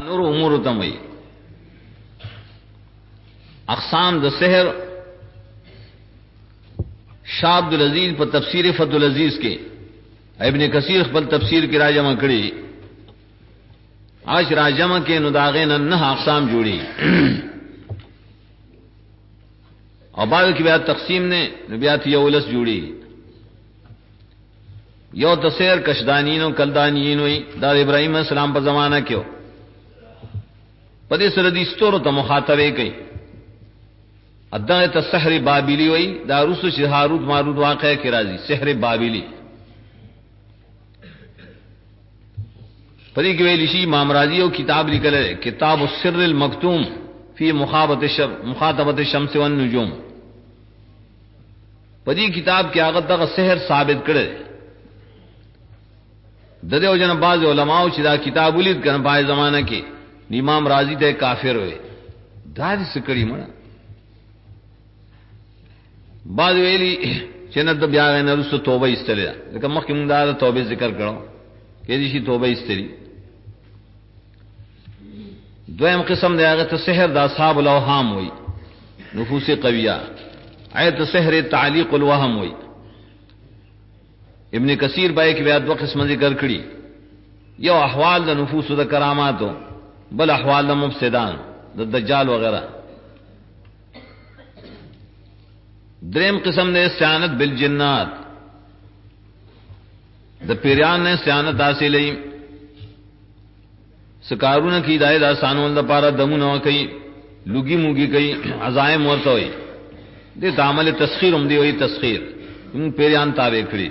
نور امور تموي اقسام د سحر شاہ عبد العزیز پر تفسیر فتح العزیز کے ابن کثیر خپل تفسیر کی راجمہ کړي آج راجمہ کے نداغین نه اقسام جوڑی اور بعد کی بیات تقسیم نے بیات یولس جوڑی یو تسیر کشدانین و کلدانین وی دار ابراہیم علیہ السلام پر زمانہ کیو پدی سردی ستورو تا مخاطبے کئی ادھا تا سحر بابلی وی دا رسو چی حاروت ماروت واقع کی رازی سحر بابلی پدی کی ویلیشی امام راضی و کتاب لکلے کتاب السر المکتوم فی مخاطبت الشمس والنجوم پدی کتاب کی آغت دا سحر ثابت کرے ددے او جن بعض علماء چې دا کتاب ولید کنه پای زمانہ کې امام راضی ته کافر وي دا دې سکړی مړه بعض ویلی چې نه د بیا نه رسو توبه ایستله لکه مخکې موږ دا توبه ذکر کړو کې دې شي توبه ایستلی دویم قسم دی هغه ته سحر د اصحاب الاوهام وي نفوس قویہ ایت سحر تعلیق الوهم وي ابن کثیر بای کی بیات دو قسم ذکر کړي یو احوال د نفوس د کراماتو بل احوال د مفسدان د دجال وغیرہ دریم قسم نے استعانت بالجنات د پیران نے استعانت حاصلې سکارونه کی ہدایت آسانول د پاره دمونه کوي لوګي موګي کوي عزائم ورته وي د تعامل تسخير هم دی وي تسخير هم پیران تابع کړي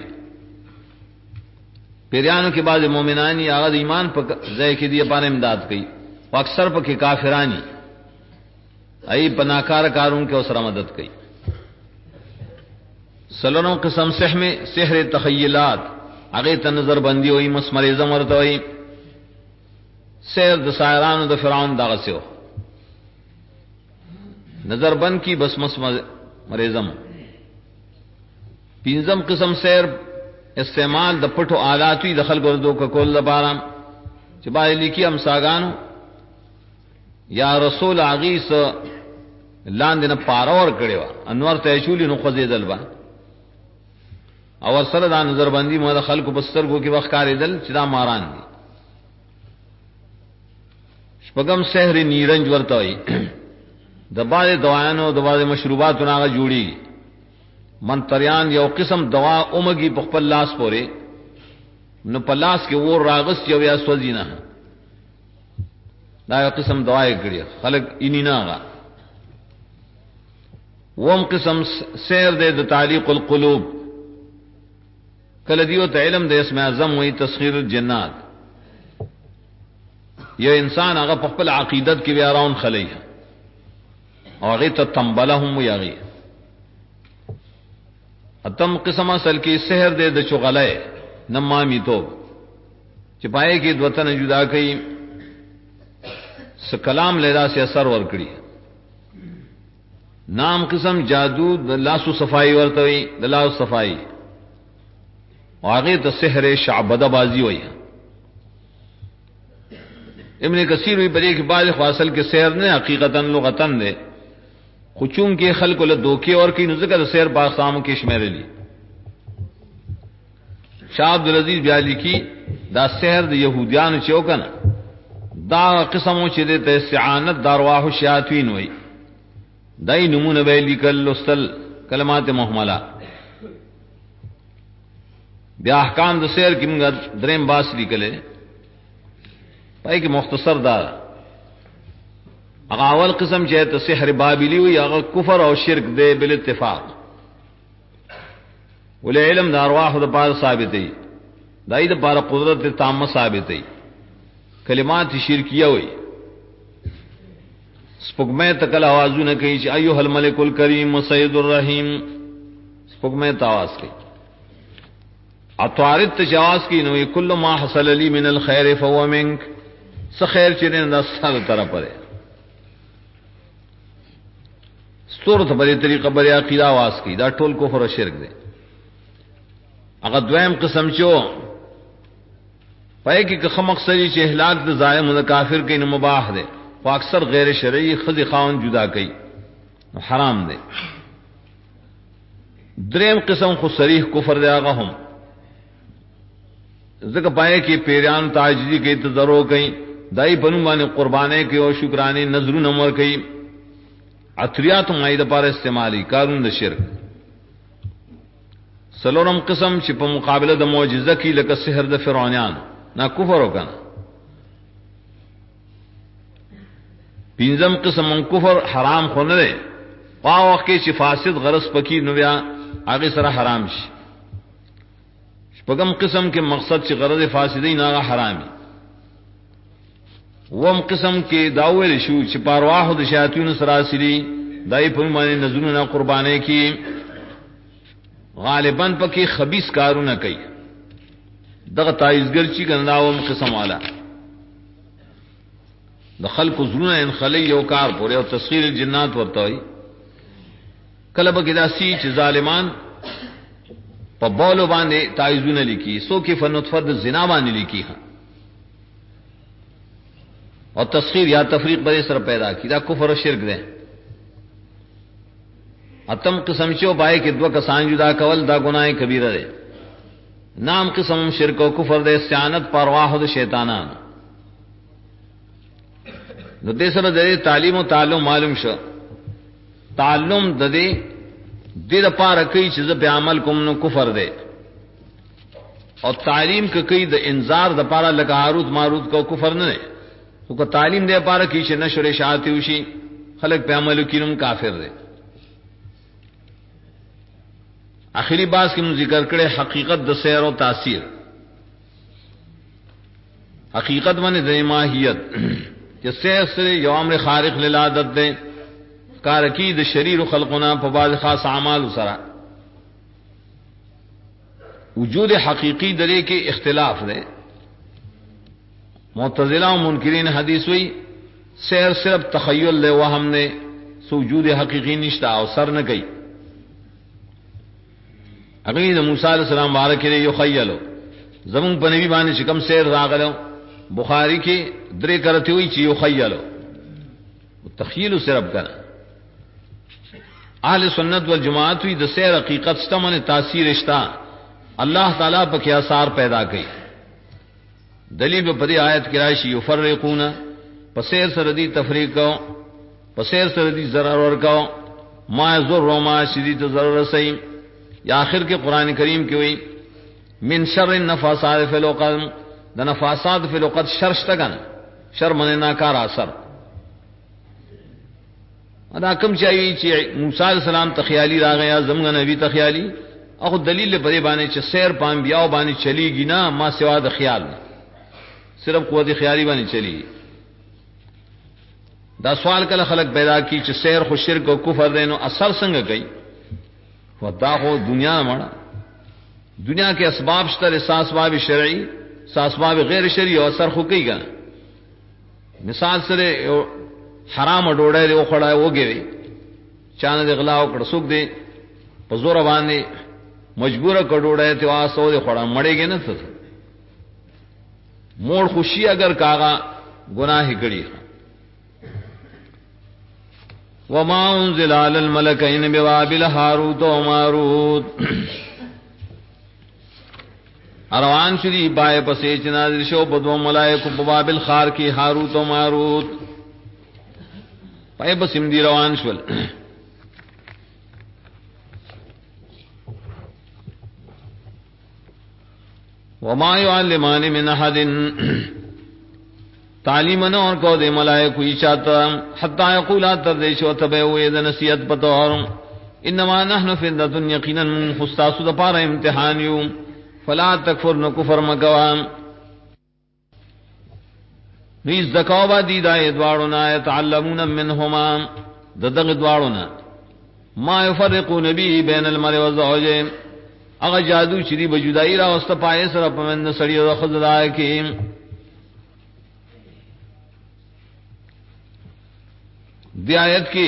پیرانو کے بعض مومنانی آغاز ایمان پر ضائع کی دیے پانے امداد کی وہ اکثر پر کے کافرانی ای پناکار کاروں کے اسرا مدد کی سلنوں قسم سحر تخیلات اگے تنظر بندی ہوئی مسمریزم ورت ہوئی سحر د سائران د فرعون داغ سے ہو نظر بند کی بس مسمریزم پینزم قسم سحر استعمال د پټو آلاتوی د خلکو دو کا کول لپاره چې باندې لیکي هم ساګانو یا رسول عغیس لاندې نه پارور کړي انور ته چولی نو خزیدل با او سره دا نظر بندي مو د خلکو بسترګو کې وخت کاریدل چې دا ماران دي شپږم سحر نیرنج ورته وي د باندې دوايانو د باندې مشروباتو نه جوړي منتریان یو قسم دوا اومگی په خپل لاس پورې نو په لاس کې ور راغس یو یا سوځینا دا یو قسم دوا یې کړی خلک اینی نه وم قسم سیر دے د تعلیق القلوب کله دیو ته علم د اسم اعظم وی تسخير الجنات یو انسان هغه په خپل عقیدت کې بیا راون خلی او هغه ته تنبلهم یغی اتم قسم اصل کی سحر دے د چغلے نمامی تو چپائے کی دوتن جدا کئی س کلام لیدا سے اثر ور کړي نام قسم جادو د لاسو صفائی ورتوي د لاس صفائی واغه ته سحر شعبده بازی وای ابن کثیر وی بری کے بعد خاصل کے سحر نے حقیقتا لغتن دے خچون کے خلق له دوکے اور کی ذکر سیر باقسام کے شمیر لی شاہ عبد العزیز بیالی کی دا سحر د یہودیان چوکن دا قسمو چې د استعانت دارواح الشیاطین وای دای نمونه به لیکل لستل کلمات محمله بیا احکام د سحر کی موږ دریم باس لیکلې پای کی مختصر دار اول قسم چې ته سحر بابلی وي هغه کفر او شرک دی بل اتفاق ول علم د ارواح د پاره ثابت دی دای د پاره قدرت تامه ثابت دی کلمات شرکیه وي سپګمه تکل आवाजونه کوي چې ایه الملک الکریم سید الرحیم سپګمه ته आवाज کوي اطارت تجاوز کی نو کل ما حصل لی من الخير فهو منك سخیر چې نه نصر طرف پره صورت بری طریقہ بری عقیدہ آواز کی دا ټول کفر او شرک دی هغه دویم قسم چو پای کې که مقصدی چې اهلاک د ظالم او کافر کې نه مباح ده او اکثر غیر شرعي خذ خاون جدا کوي حرام ده. دریم قسم خو صریح کفر دی هغه هم ځکه پای کې پیران تعجزی کې تضرع کوي دای بنو باندې قربانې کې او شکرانه نظرونه مر کوي عطریات مایده پر استعمالي کارون د شرک. سلورم قسم چې په مقابله د معجزه کې لکه سحر د فرعونانو نا کفر وکړه. پنځم قسم کفر حرام خو نه دی پاو کې چې فاسد غرض پکې نو بیا هغه سره حرام شي. شپږم قسم کې مقصد چې غرض فاسدی نه حرامي. وم قسم کې داول شو چې پرواح د شیاطین سره سری دای په معنی نذرونه قربانې کې غالباً پکې خبيث کارونه کوي دغه تایزګر چې ګناوم قسم والا د خلق زرونه ان خلی یو کار پورې او تسخير الجنات ورته وي کله به کې داسي چې ظالمان په بولو باندې تایزونه لیکي سو کې فنطفه د زنا باندې لیکي اور تسخیر یا تفریق بڑے سر پیدا کی دا کفر و شرک دے. اتم قسم چو پائے کہ دو کسان جدا کول دا گناہ کبیرہ دے. نام قسم شرک و کفر دے استعانت پرواہ د شیطانان نو دے سر دے تعلیم و تعلم معلوم شو تعلم دے دے پار کئی چیز پہ عمل کم نو کفر دے اور تعلیم کے کئی د انذار د پارا لگا ہاروت ماروت کو کفر نہ دے کو تعلیم دے پارا کی چې نشر اشاعت وشي خلق په عمل کینم کافر دے. اخری باز کې ذکر کړي حقیقت د سیر او تاثیر. حقیقت باندې د ماهیت چې سیر سره یو امر خارق للعادت دے کار کی د شریر خلقنا په بعض خاص اعمال سره وجود حقیقی درې کې اختلاف دے. معتزلہ و منکرین حدیث ہوئی سیر صرف تخیل لے وہم نے سوجود حقیقی نشتا اور سر نہ گئی. اگلی موسیٰ علیہ السلام بارک لے یخیلو زمون پنوی بانے چکم سیر راغلو بخاری کی درے کرتی ہوئی چی یخیلو تخیل صرف کرنا. اہل سنت والجماعت ہوئی د سیر حقیقت ستمن تاثیر اشتا اللہ تعالیٰ پا کیا آثار پیدا کی. دلیل په دې آیت کې راشي یفرقون پسیر سردی تفریق کو پسیر سردی ضرر ور کو ما ضر ما شدید ضرر سي یا آخر کې قران کریم کې وي من شر النفاثات فی العقد د نفاثات فی العقد شر شتګن شر من ناکار اثر ادا کوم چې موسی علیہ السلام تخیالی راغیا زمغه نبی تخیالی او دلیل په دې باندې چې سیر پام بیاو باندې چلیږي نه ما سوا د خیال نه صرف قوت خیالی باندې چلی. دا سوال کله خلق پیدا کی چې سیر خو شرک او کفر دینو اثر څنګه کوي ودا خو دنیا مړه دنیا کې اسباب شته اسباب شرعي اسباب غیر شرعي او اثر خو کوي کنه. مثال سره حرام ډوډۍ له خړای وګوري چانه د غلا او کړه سوق دی په زور باندې مجبور کډوډۍ ته واسو دی خړا مړېږي نه څه موڑ خوشی اگر کاغا گناہ کڑی. وما انزل على الملكين ببابل هاروت و ماروت اروان شری بائے پسے چنازل شو بدو ملائکو ببابل خار کی هاروت و ماروت پائے پسیم دی روان شول. وما يعلمان من احد تعلیمنا اور کو دے ملائکو چاہتا حتی یقولا تردیشو تبعو اید نسیت بطور انما نحن فردت یقینا خستاسو دا پارا امتحانیو فلا تکفر نکفر مکوام نیز دکاوبا دیدا ادوارنا یتعلمون منہما ددغ ادوارنا ما یفرقون بی بین المرء والزوج اگر جادو چری بجدائی را است پائے سر پمند سڑی و خزدائے کی. دی آیت کی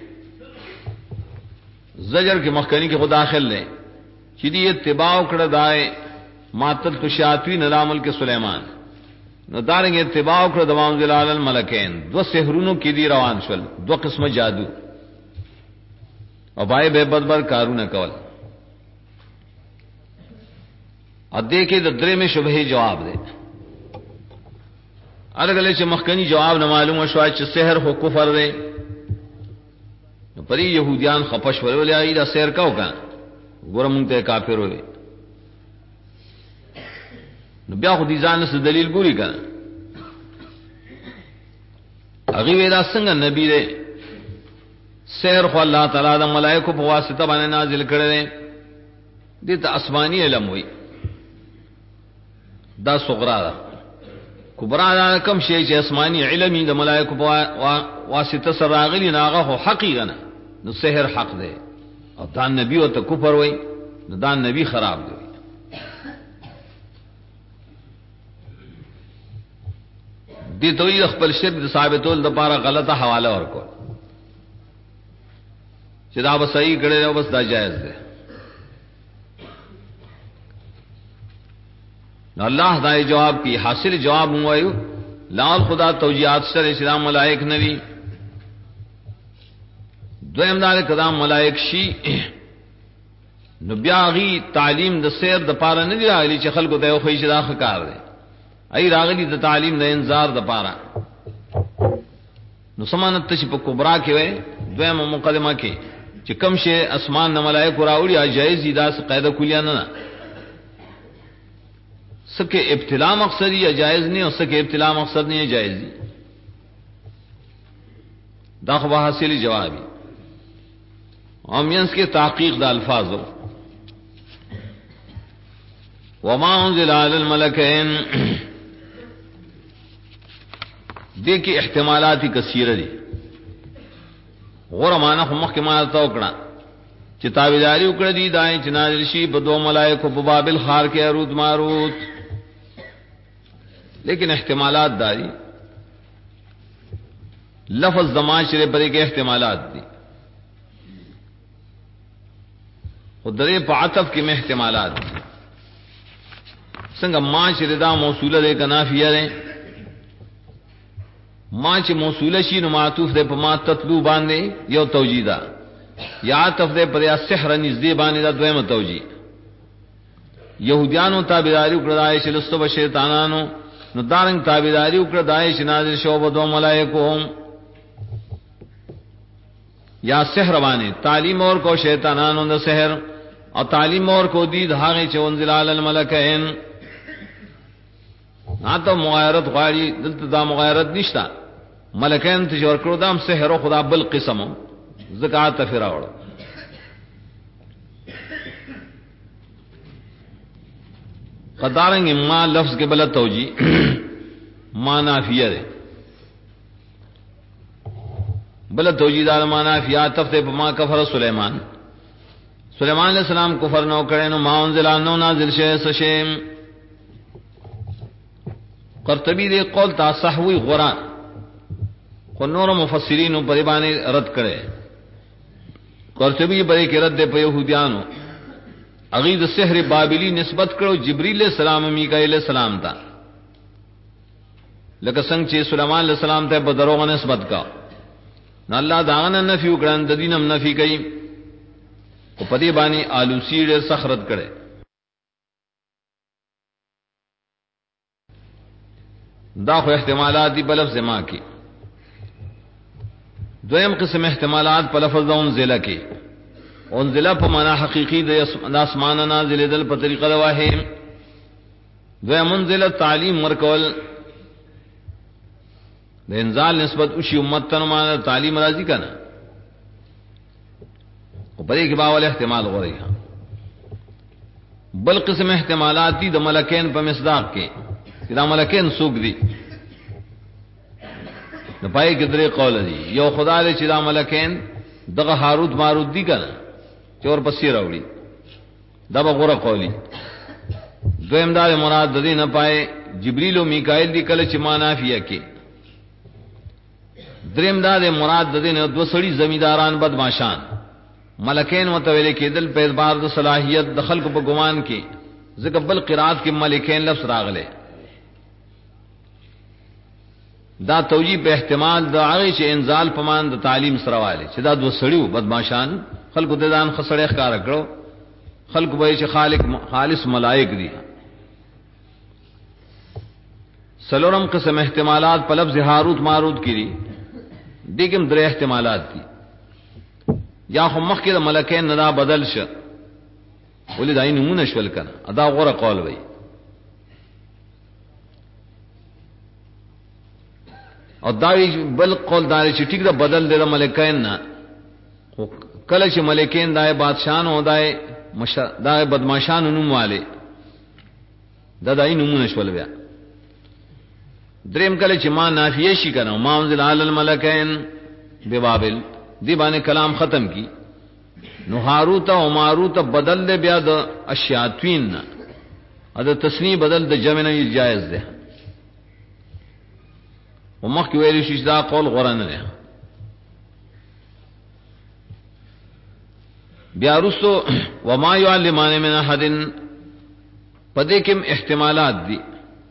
زجر کے مخکنی کے خود داخل لیں چری اتباع کڑ دائے ماتت شاطوی نلام ملک سلیمان نو دارنګ اتباع کړ د منزل علی الملکین دو سحرونو کې دی روان شول دو قسمه جادو او بای به بدبر کارونه کول ا دې کې د درې مې شبهه جواب دی ارګله چې مخکنی جواب نه معلومه شو چې سحر هو کفر دی نو پری يهوديان خپش ولولې ای دا سحر کاو کا ګورم ته کافر وي نو بیا خو دي ځان سره دلیل ګوري کنه هغه ویلا څنګه نبی دې سحر خو الله تعالی د ملائکه په واسطه باندې نازل کړي دي ته آسماني علم وي دا صغرا ده کبرا دا کم شی چې آسماني علم د ملائکه په واسطه سره راغلي ناغه خو حقیقت نه نو سحر حق ده او دا نبی او ته کفر وای نو دا نبی خراب دی دي توي خپل شرک د ثابتول د لپاره غلطه حواله ورکول چې دا به صحیح کړي او بس دا جائز ده نو الله دا جواب کی حاصل جواب وایو لال خدا توجیهات سره اسلام ملائک نبی دویم دا کدام ملائک شي نو بیا غي تعلیم د سیر د پاره نه دی راغلی چې خلکو ته خو یې شدا کار دی ای راغلی د تعلیم د انذار د پاره نو سمانت چې په کبرا کې وای دویمه مقدمه کې چې کم شي اسمان نه ملائک راوړي جایز دي دا قاعده کلیه نه سکه ابتلا مقصد یا جائز نہیں اور سکه ابتلا مقصد نہیں جائز دی دا خو حاصل جوابی امینس کے تحقیق دا الفاظ وما انزل على الملكين دیکھ احتمالات کثیره دي غره معنا خو مخکې ما ته وکړه چې تابعداري وکړه دي دای چې نازل شي په دوه ملائکه په بابل خار کې اروت ماروت لیکن احتمالات داری لفظ دماشرے پرے کے احتمالات دی خدرے پا عطف کی میں احتمالات دی سنگا معاشرے دا موصولہ دے کا نافیہ دے معاش موصولہ شی نو معطوف دے پا ما تطلو باندے یو توجیدہ یا عطف دے پر یا سحر نزدے باندے دا دویم توجید یہودیانو تابداری اکردائش لستو بشیطانانو نو دارنگ تابعداری وکړه دایش نازل شو په دوه ملائکو یا سحر باندې تعلیم اور کو شیطانانو د سحر او تعلیم اور کو دي دهغه چې انزل علی الملکین ناته مغایرت غاری دلته دا مغایرت نشتا ملکین ته جوړ کړو دام سحر او خدا بل قسم زکات فراوړ قدارنگ ما لفظ کے بلا توجی ما نافیہ دے بلا توجی دار ما نافیہ تفتے پا ما کفر سلیمان سلیمان علیہ السلام کفر نو کرے نو ما انزلان نو نازل شے سشیم قرطبی دے قول تا صحوی غران خنور مفسرین پر بانے رد کرے قرطبی برے کے رد دے پا یہودیانو اغید سحر بابلی نسبت کرو جبریل علیہ السلام میکائیل علیہ السلام تا لکه څنګه چې سليمان علیہ السلام ته په دروغ نسبت کا نو الله داغه نفي وکړان د دینم نفي کوي او په دې باندې آلوسی ډېر سخرت کړي دا خو احتمالات دی په لفظ ما کې دویم قسم احتمالات په لفظ انزل کې انزل په معنا حقيقي د اسمان نازل دل په طریقه د وحی دویم انزل تعلیم ورکول د انزال نسبت او شی امت ته معنا تعلیم راضی کنه او په دې کې باول احتمال غوړي بل قسم احتمالات دي د ملکین په مصداق کې دا ملکین سوق دي نو پای کې درې قول دي یو خدای چې دا ملکین دغه هاروت ماروت دي کنه چور پسې راوړي دا به غوړه قولی دویم دا مراد د دې نه پای جبرئیل او میکائیل دي کله چې مانافیه کې دریم دا د مراد د دې نه دو سړي زمیداران بدمعشان ملکین متویل کېدل په اعتبار د صلاحیت د خلق په ګمان کې ځکه بل قرات کې ملکین لفظ راغله دا توجیه په احتمال دا هغه چې انزال پمان د تعلیم سره والي چې دا دو سړیو بدمعشان خلکو د ځان خسړې ښکار کړو خلکو به چې خالص ملائک دي. سلورم قسم احتمالات په لفظ هاروت ماروت کې دي. دیګم درې احتمالات دي. یا خو مخکې د ملکین نه دا بدل شه ولې دای نمونه شول کنه ادا غوړه قول وای. او داوی بل قول دار چې ټیک دا بدل دی د ملکین نه کله چې ملکین دای بادشاہان او دای بدمعشان نوم والے دا دای نمونه شول بیا. دریم کله چې ما نافیه شي کنه ما انزل علی الملکین ببابل دی باندې کلام ختم کی نو هاروت او ماروت بدل دے بیا د الشیاطین ا د تسنی بدل د جمع نه جائز ده. ومخ ویل شي دا قول غره نه ده. بیا رسو وما يعلمان من احد پدې کوم احتمالات دي.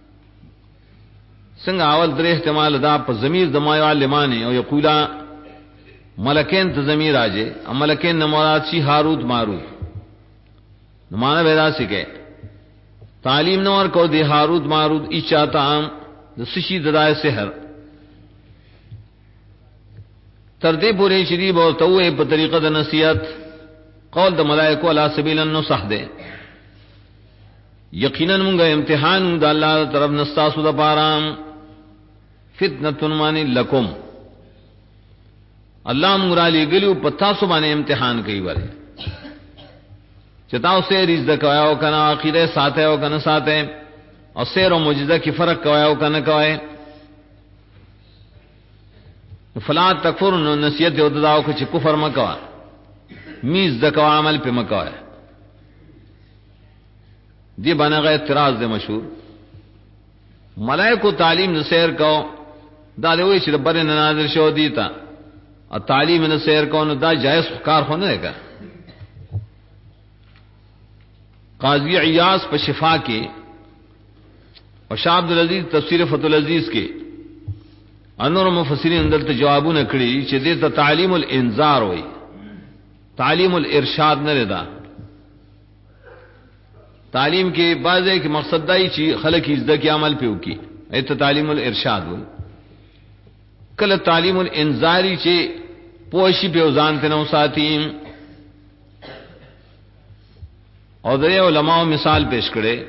څنګه اول درې احتمال دا په ضمیر د ما يعلمان او یقولا ملکین ته ضمیر راځي ملکین نه مراد شي هاروت ماروت نو معنا ودا سکے تعلیم نور کو دی هاروت ماروت ای چاہتا عام د سشي ددای سحر تر دې پورې شری بو توې په طریقه د نصیحت قول د ملائکه علی سبیل النصح ده. یقینا موږ امتحان د الله طرف نستاسو د پاره فتنه من لکم الله مرالی گلیو پتا سو باندې امتحان کوي وره چتاو سے رزق کواو کنا عقیده ساته او کنا ساته او سیر او معجزہ کی فرق کواو کنا کوي فلا تکفر نو نصیحت او داو کو چې کفر مکوا میز د کوا عمل په مکوا دی باندې غیر اعتراض ده مشهور ملائکه تعلیم نصیر کو دا دوی چې بر نه نازل شو دی تا اور تعلیم نے سیر کون دا جائز کار ہونے کا. قاضی عیاض پر شفا کے اور شاہ عبد العزیز تفسیر فتح العزیز کے انور مفسرین اندر ته جوابونه کړی چې دې ته تعلیم الانذار وای تعلیم الارشاد نه لدا. تعلیم کے بعض ایک مقصد دای چې خلک عزت کی عمل په وکي ایت تعلیم الارشاد وای. کله تعلیم الانذاری چې پوشی په ځان ته نو ساتي او د علماء مثال پیش کړي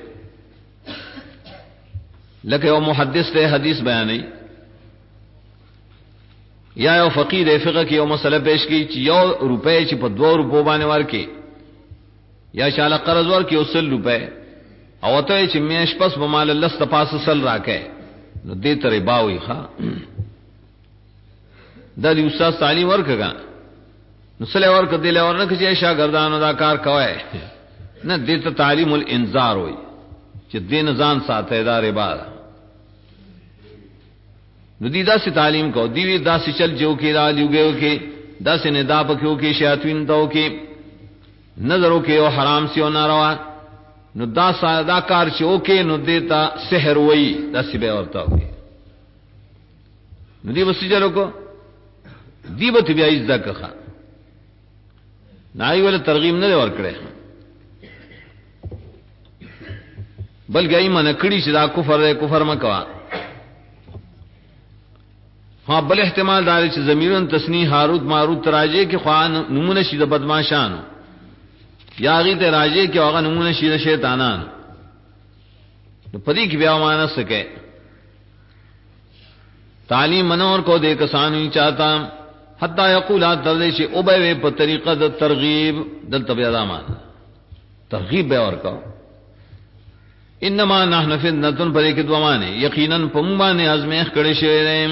لکه یو محدث ته حدیث بیانې یا یو فقيه د فقہ کې یو مسله پیش کړي چې یو روپے چې په 2 روپو باندې ورکې یا شاله قرض ورکې او 100 روپے او ته چې میش پس په مال الله ستپاس سل راکې نو دې ترې باوي ښا دا دی استاد تعلیم ورکړه نو سله ورکړه دی له ورنه چې شاګردانو دا کار کوي نه دې ته تعلیم الانذار وای چې دین ځان ساته دا ربا نو دې داسې تعلیم کو دی داسې چل جو کې را لګیو کې داسې نه دا پکيو کې شیاطین داو کې نظرو کې او حرام سی او ناروا نو دا ساده کار چې اوکې نو دې ته سحر وای داسې به ورته وي نو دې وسجلو کو دی به بیا عزت کخه نای ول ترغیب نه ورکړي بلکې ایمان کړي چې دا کفر مکوا. ها بل احتمال دار چې ضمیرن تسنی هاروت ماروت راجه کې خوان نمونه شي د بدمعشانو یا غی ته راجه کې هغه نمونه شي د شیطانانو نو پدې کې بیا معنا سکے تعلیم منور کو دے کسانی چاہتا حتی یقولات تردیشی اوبے پا طریقہ دا ترغیب دل طبیعدامان ترغیب بے ورکاو انما نحن فتنتن پر ایک دوامانے یقیناً پمبانے ازمیخ کڑے شیریں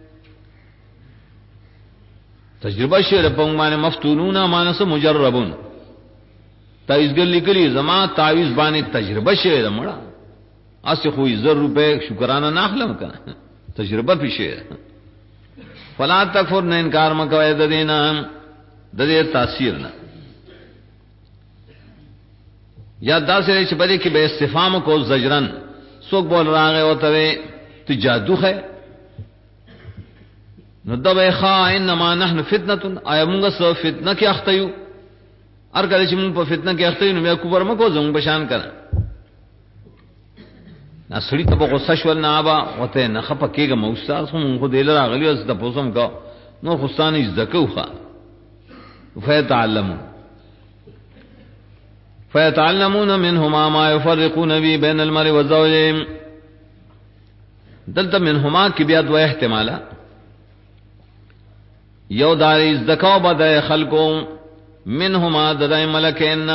تجربہ شیر پمبانے مفتونون مانس مجربون تایزگر لکلی زمان تاویز بانے تجربہ شیر مڑا اسی خوی 100 روپے شکرانہ ناخلم کا تجربہ پیشے فلا تکفر نہ انکار مکوئے دینا ددے تاثیر نہ یا داسے چپدے کہ بے استفام کو زجرن سوک بول رہا گئے ہوتا ہے تو جادو ہے ندبه خا انما نحن فتنه اي موږ سو فتنه کې اختیو ار کله چې موږ په فتنه کې اختیو نو بیا کوبر مکو زموږ بشان کړه نسړی ته غوسه شول نه ابا وته نه خپه کېګه مو استاد خو دې لرا غلی اوس د پوسم کا نو خستانی زکوخه فيتعلمون منهما ما يفرقون به بين المرء وزوجه دلته منهما کې بیا دوه احتماله یو داری زکاو بده خلقو منهما ددای ملکین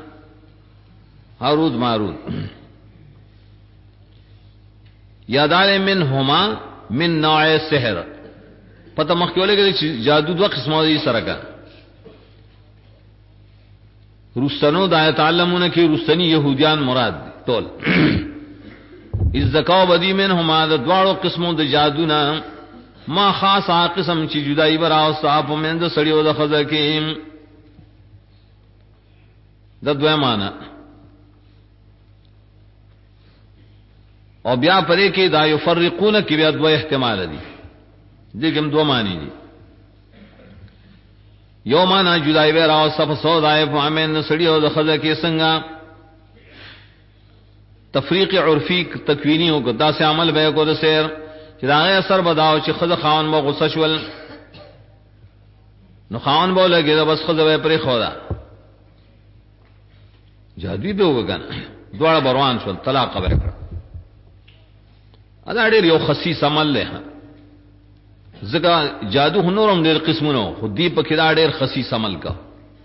هاروت ماروت یادار منهما من نوع سحر پتہ مخکوله کې جادو دوه قسمه دي سره کا رستنو دا تعلمون کی رستنی یہودیان مراد تول از زکاو بدی منهما د دوړو قسمو د جادونا ما خاص قسم چې جدائی برا او صاحب مند سړیو د خزه کې د دوه معنا او بیا پرې کې دا یفرقون کې بیا دوه احتمال دي دغم دوه معنی دي یو معنا جدائی برا او صف سودای په امن سړیو د خزه کې څنګه تفریق عرفی تکوینی او دا سه عمل به کو د سیر چې دا اثر بداو چې خزه خاون مو غصه شول نو خاون بوله کې دا بس خزه به پرې خودا جادوی به وګن دوړه بروان شول طلاق به کړ ادا ډېر یو خصیص عمل له زګه جادو هنورم ډېر قسمونو خودی په کې دا ډېر خصیص عمل کا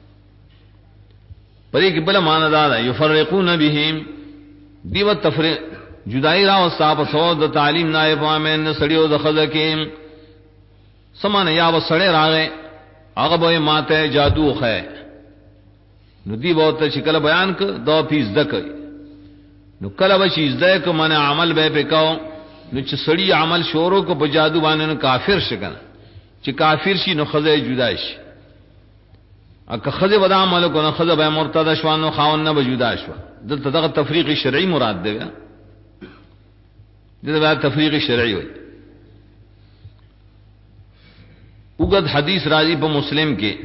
پرې کې بل معنا دا یفرقون بهم دیو تفریق جدائی را او صاحب سود تعلیم نائب امن سړیو د خزه کې سمانه یا و سړی راغې هغه به ماته جادو خې نو دی بہت شکل بیان ک دو فیس دک نو کله به شي زده ک منه عمل به پکاو نو چې سړی عمل شورو کو په جادو باندې کافر شګن چې کافر شي نو خزه جدا شي اګه خزه ودا عمل کو نو خزه به مرتد شوانو خاون نه جدا شو دلته دغه تفریق شرعي مراد دی دغه تفریق شرعي وي وګد حدیث راځي په مسلم کې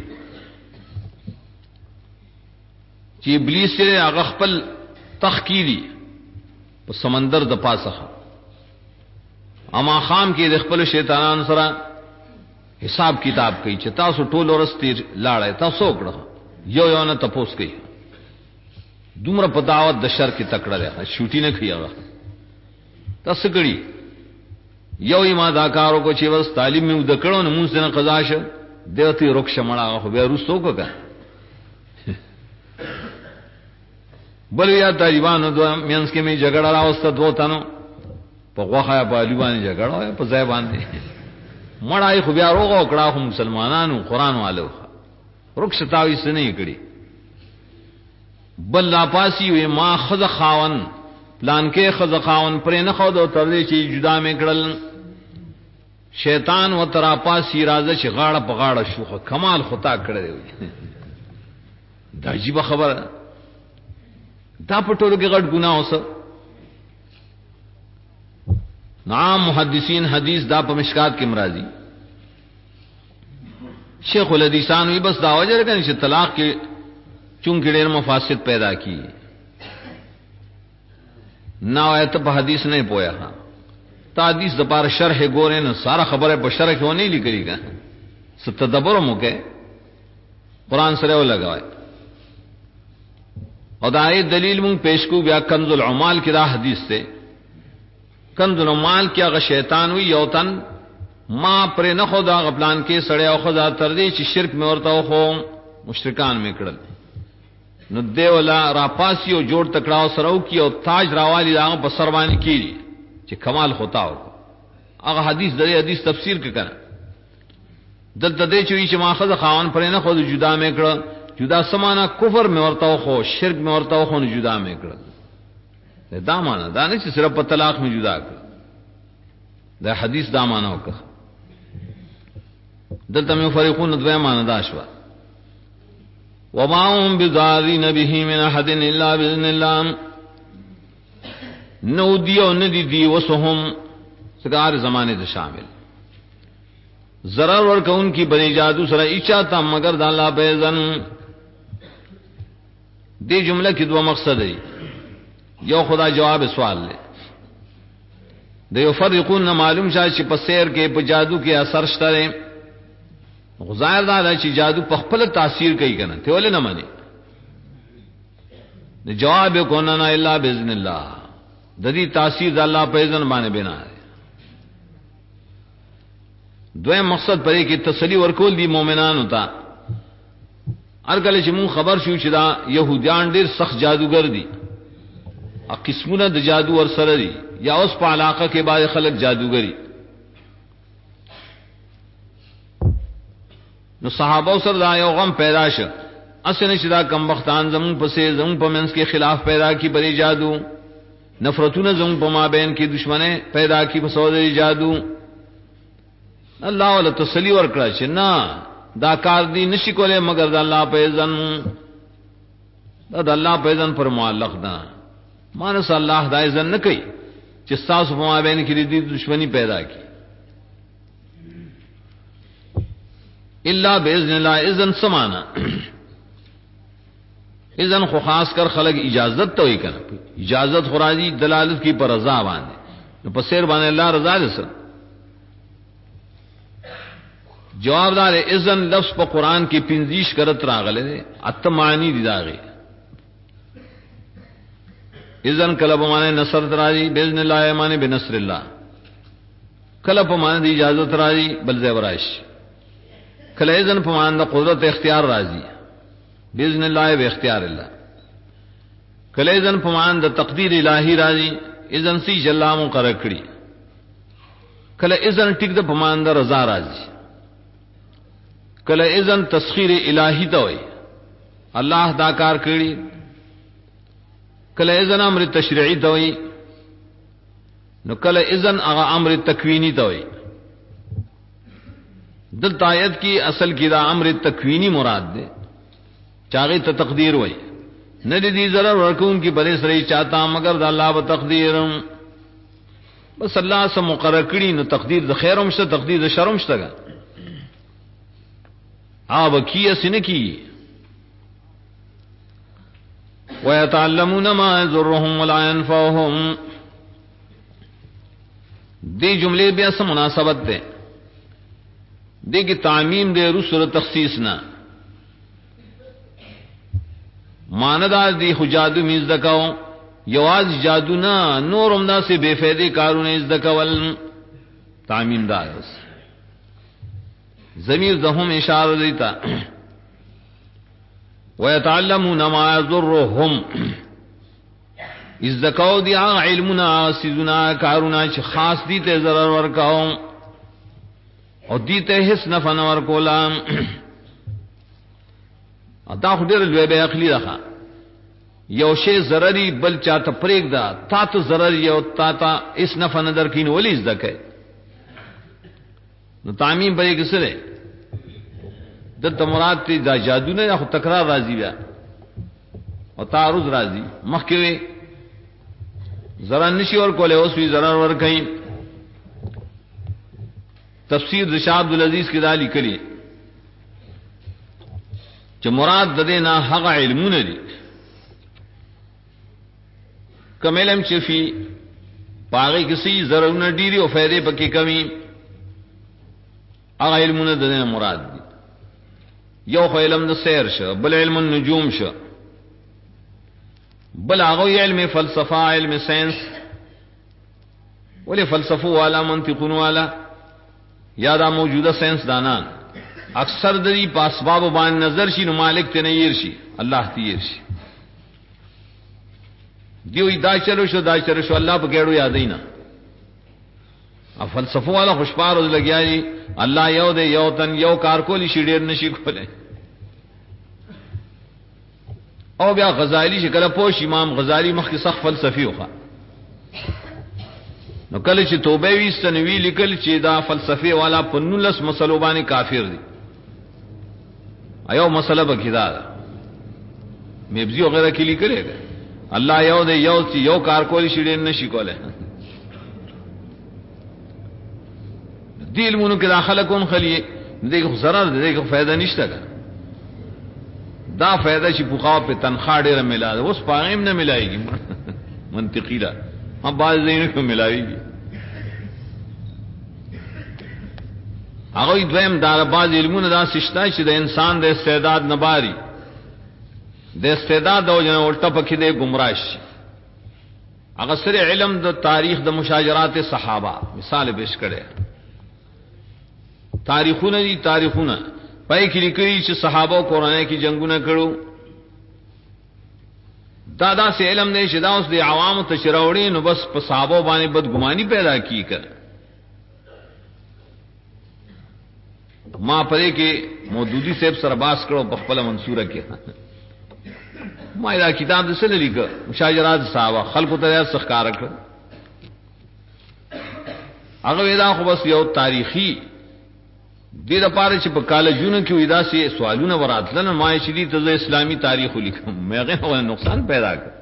چې ابلیس یې هغه خپل تخکیری په سمندر د پاسه اما خام کې د خپل شیطانان سره حساب کتاب کوي چې تاسو ټول ورستي لاړې تاسو کړه یو نه تپوس کوي دومره په دعوت د شر کې تکړه ده شوټی نه کیږي تاسو کړي یو ما دا کارو کو چې وس تعلیم مې د کړو نو موږ نه قضا شه دیوتی رخ شمړه خو به روسو کوګه بل یا طالبانو دو مینس کې می جګړه راوسته دوه تنو په غوخه په طالبان جګړه په ځای باندې مړای خو بیا روغه کړه خو مسلمانانو قران والو رخ شتاوي سنې کړي بل لا پاسی وي ما خذ خاون پلان کې خذ خاون پر نه خو دو تر دې چې جدا مې کړل شیطان و ترا پاسی راځه چې غاړه په غاړه شو کمال خطا کړی دا عجیب خبره دا پټولو کې غټ ګناه اوسه نام محدثین حدیث دا په مشکات کې مرادي شیخ الحدیثان وی بس دا وجه راکني چې طلاق کې چونکه ډېر مفاسد پیدا کی نو ایت په حدیث نه پویا تا حدیث د پار شرح ګورې نه سارا خبره په شرح کې ونی لیکلي کا ست تدبر مو کې قران سره ولګوي او دا ای دلیل مون پیش کو بیا کنز العمال کی دا حدیث سے کنز العمال کی هغه شیطان وی یو تن ما پر نه خدا غپلان کې سړی او خدا تر دې چې شرک مې ورته خو مشرکان مې کړل نو دیولا را پاسیو جوړ تکړاو سرو کی او تاج راوالی دا په سر باندې کی چې کمال خطاو هغه حدیث دغه حدیث تفسیر کړه دلته دې چې ماخذ خاون پر نه خود جدا مې کړ جدا سمانا کفر میں ورتاو خو شرک میں ورتاو خو نه جدا میں کړ دا معنا دا نه چې صرف په طلاق میں جدا کړ دا حدیث دا معنا وکړه دلته مې فريقون دوه معنا دا شو وما هم بضارين به من احد الا باذن الله نو دیو ندی دی وسهم سگار زمانے ته شامل ضرر ورکون کی بنی جادو سره اچاتا مگر د الله په اذن. دې جمله کې دوه مقصد دی. یو خدا جواب سوال لے د یفرقون معلوم شای چې په سیر کې په جادو کې اثر شته. غزایر دا چې جادو په خپل تاثیر کوي کنه ته ولې نه مانی. د جواب کو نه الا باذن الله د دې تاثیر د الله په اذن باندې بنا ہے. دویم مقصد پرې کې تسلی ورکول دي مؤمنانو ته. ارګل چې مون خبر شو چې دا يهوديان ډېر سخت جادوګر دي او قسمونه د جادو ور سره دي یا اوس په علاقه کې باندې خلک جادوګری. نو صحابه سره دا یو غم پیدا شو اسنه چې دا کم بختان زمون پسې زمون په منځ کې خلاف پیدا کی بری جادو نفرتونه زمون په مابین کې دشمنه پیدا کی په سودې جادو. الله ولا تسلی ورکړه چې نه دا کار دی نشي کوله مگر د الله په اذن. دا د الله په اذن پر معلق ده. مانس الله دا اذن نه کوي چې تاسو په مابین کې دې دشمنی پیدا کی الا باذن الله. اذن سمانا اذن خو خاص کر خلق اجازت تو ہی کنه. اجازت خراجی دلالت کی پر رضا باندې نو په سیر باندې الله رضا ده. جواب دار اذن لفظ په قران کې 25 کرت راغله دي اته معنی دي داغه. اذن کله په معنی نصر راځي باذن الله معنی بنصر الله. کله په معنی دی اجازت راځي بل زبرش. کله اذن په معنی د قدرت اختیار راځي باذن الله به اختیار الله. کله اذن په معنی د تقدیر الہی راځي اذن سی جلا مقرر کړي. کله اذن ټیک د په معنی د رضا راځي. کله اذن تسخیر الہی ته وي الله دا کار کړی. کله اذن امر تشریعی ته وي نو کله اذن هغه امر تکوینی ته وي. دلته آیت کی اصل کی دا امر تکوینی مراد ده چاغه ته تقدیر وي نه دي ضرر ورکون کی بلې سره چاته مگر د الله په تقدیر. بس الله سم مقرر کړی نو تقدیر د خیرم شته تقدیر د شرم شته. آب کی اسن کی وَيَتَعَلَّمُونَ مَا يَضُرُّهُمْ وَلَا يَنفَعُهُمْ. دی جملے بیا سے مناسبت دے دی کی تعمیم دے رسل تخصیص نہ ماندار دی خجادو میز دکاو یواز جادو نہ نورم دا سے بے فیدے کارون از دکاول تعمیم دار ضمیر دہم اشارہ دیتا وَيَتَعَلَّمُونَ مَا يَضُرُّهُمْ از دکاو دی علمنا سیزنا کارونا چھ خاص دیتے ضرر ورکاو اور دیتے حس نفع ورکولا. اتا خو ډېر لوی به عقلی راخه یو شی ضرری بل چاته پرېګ دا تا ته ضرر یو تا ته اس نفع نظر کین ولی زکه نو تعمیم به کې سره د مراد ته دا جادو نه خو تکرار راځي بیا او تعارض راځي مخکې ضرر نشي ور کوله اوس وی ضرر ور کوي. تفسیر د شاه عبد العزيز کې دالی کړي چې مراد د دې نه هغه علمونه دي کوم علم چې فی باغی کسی ضررونه ډیری او فائدې پکې کمی هغه علمونه د دې مراد دي. یو خو علم د سیر شو بل علم النجوم شو بل هغه علم فلسفه علم ساينس ولی فلسفه والا منطقون والا یا دا موجوده ساينس دانان اکثر د دې په اسباب باندې نظر شي نو مالک ته نه ير شي الله ته ير شي. دیوی دا چلو شو الله په ګړو یادای نه ا فلسفه والا خوشبار لګیاري الله یو دې یو تن یو کار کولی شي ډیر نشي کوله. او بیا غزالی شکل پوش امام غزالی مخکې سخت فلسفي وخه نو کله چې توبه ویستنوی لیکل چې دا فلسفه والا په 19 مسلو باندې کافر دي. ایو مسله به کیدا مبزی وغیرہ کې لیکل الله یو دې یو کار کولی شي ډیر نشي کوله. دی علمونو کې داخله کون خلیه دغه ضرر دغه فائدہ نشته دا فائدہ چې پوخا په تنخواه ډیره ملاده اوس پاغیم نه ملایږي منطقی دا هم باز نه کوم ملایږي هغه دویم دا باز علمونه دا سشتا چې د انسان د استعداد نباري د استعداد او جن الټه پکې د گمراه شي هغه سره علم د تاریخ د مشاجرات صحابه مثال پیش کړي تاریخونه پای کې لیکلي چې صحابه قرآن کې جنگونه کړو دا سه علم نه شدا اوس د عوام ته چراوړي نو بس په صحابه باندې بدګماني پیدا کی کړ ما پرې کې مودودی صاحب سره باس کړو په خپل منصوره کې ما دا کتاب د سره لیکه مشاجرات صحابه خلکو ته ښکار کړ هغه ودا خو بس یو تاریخي دې د پاره چې په کالجونو کې ودا سي سوالونه وراتلل ما چې دې ته اسلامي تاریخ لیکم مېغه نقصان پیدا کړ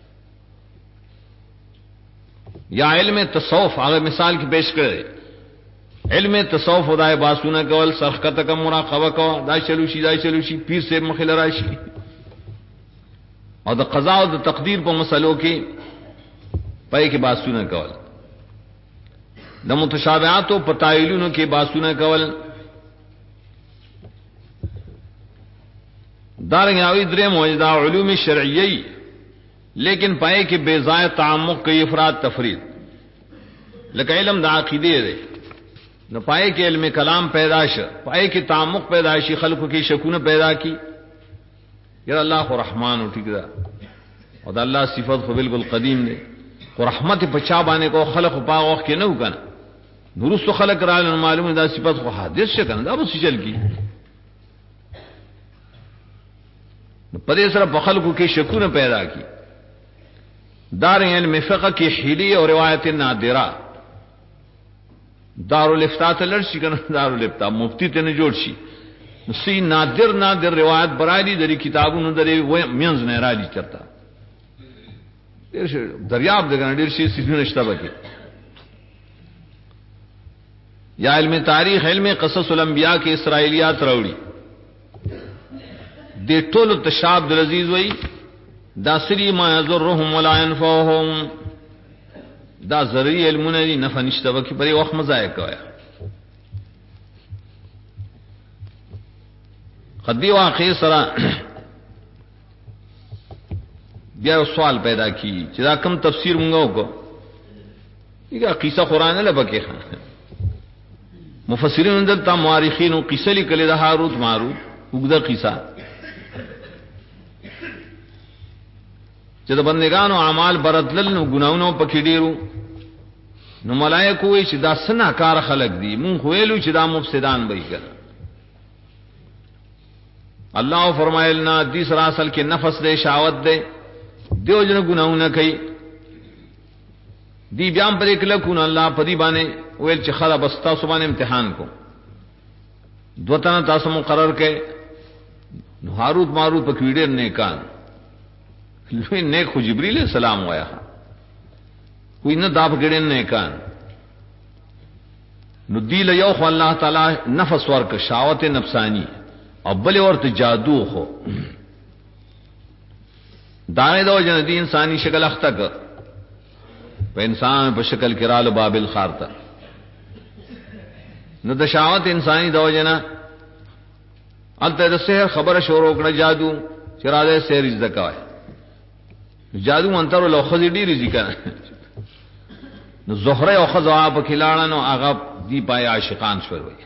یا علم تصوف هغه مثال کې پیش کړی علم تصوف خدای باسونه کول سرخته کم مراقبه کو دا چلو شي پیر سے مخله راشي او د قضا او د تقدیر په مسلو کې پای کې باسونه کول د متشابهات او پتایلونو کې باسونه کول دارنګاوی درې موجوده علوم شرعیه لیکن پای کې بے ضایع تعمق کوي افراد تفرید لکه علم د عقیده دی نو پای کې علم کلام پیدا شي پای کې تعمق پیدا شي خلقو کې شکونه پیدا کی یا الله خو رحمان او ٹھیک ده او د الله صفات خو بالکل قدیم دی خو رحمت په چا باندې کو خلق په وخت کې نه وکنه نورستو خلق را معلومه دا صفات خو حادث شکنه دا بس چل کی په دې سره په خلقو کې شکونه پیدا کی دار علم فقہ کی حیلی اور روایت نادرہ دارالفتاء ته لړشي کنه دارالفتاء مفتی ته نه جوړ شي نسی نادر روایت برایلی دری کتابونو دری مینز نه راځي چرتا دریاب دغه ډیر شي سیدونه شته بکی یا علم تاریخ علم قصص الانبیاء کې اسرائیلیات راوړي د ټولو تشاب عبد العزيز وای دا سری ما یذرهم ولا ينفعهم دا ضروري علمونه دي نفع نشته وکي پرې وخت مزای کوي قدی واقع سره بیا سوال پیدا کی چې دا کم تفسیر مونږ وکړو دا قصه قران نه لبکه مفسرین دلته مورخین او قصه لیکل د هاروت ماروت وګدا قصه چې د بندگانو اعمال برتلل نو ګناونو پکې ډیرو نو ملائکه وی چې دا سنا کار خلق دي مونږ ویلو چې دا مفسدان به کړه الله فرمایلنا دې سره اصل کې نفس دې شاوت دې دیو جن ګناونه کوي دی بیا په دې کله کو الله په دې باندې ویل چې خلا بس تاسو باندې امتحان کو دوتنه تاسو مقرر کړي نو هاروت ماروت په کیډر نه کان لوی نیک خو جبرئیل السلام وایا کوئی نه داب ګړین نه کان نو دی له یو خو الله تعالی نفس ورک شاوت نفسانی او بل ورته جادو خو دانه دو جن دی انسانی شکل اختک په انسان په شکل کې رال بابل خارتا نو د شاوت انسانی دو جنا انته د سحر خبره شروع کړه جادو چراده سحر زکوای جادو منتر لو خزی ډیری ذکر نو زهره او خزا په کلاړه نو هغه دی پای عاشقان شول وي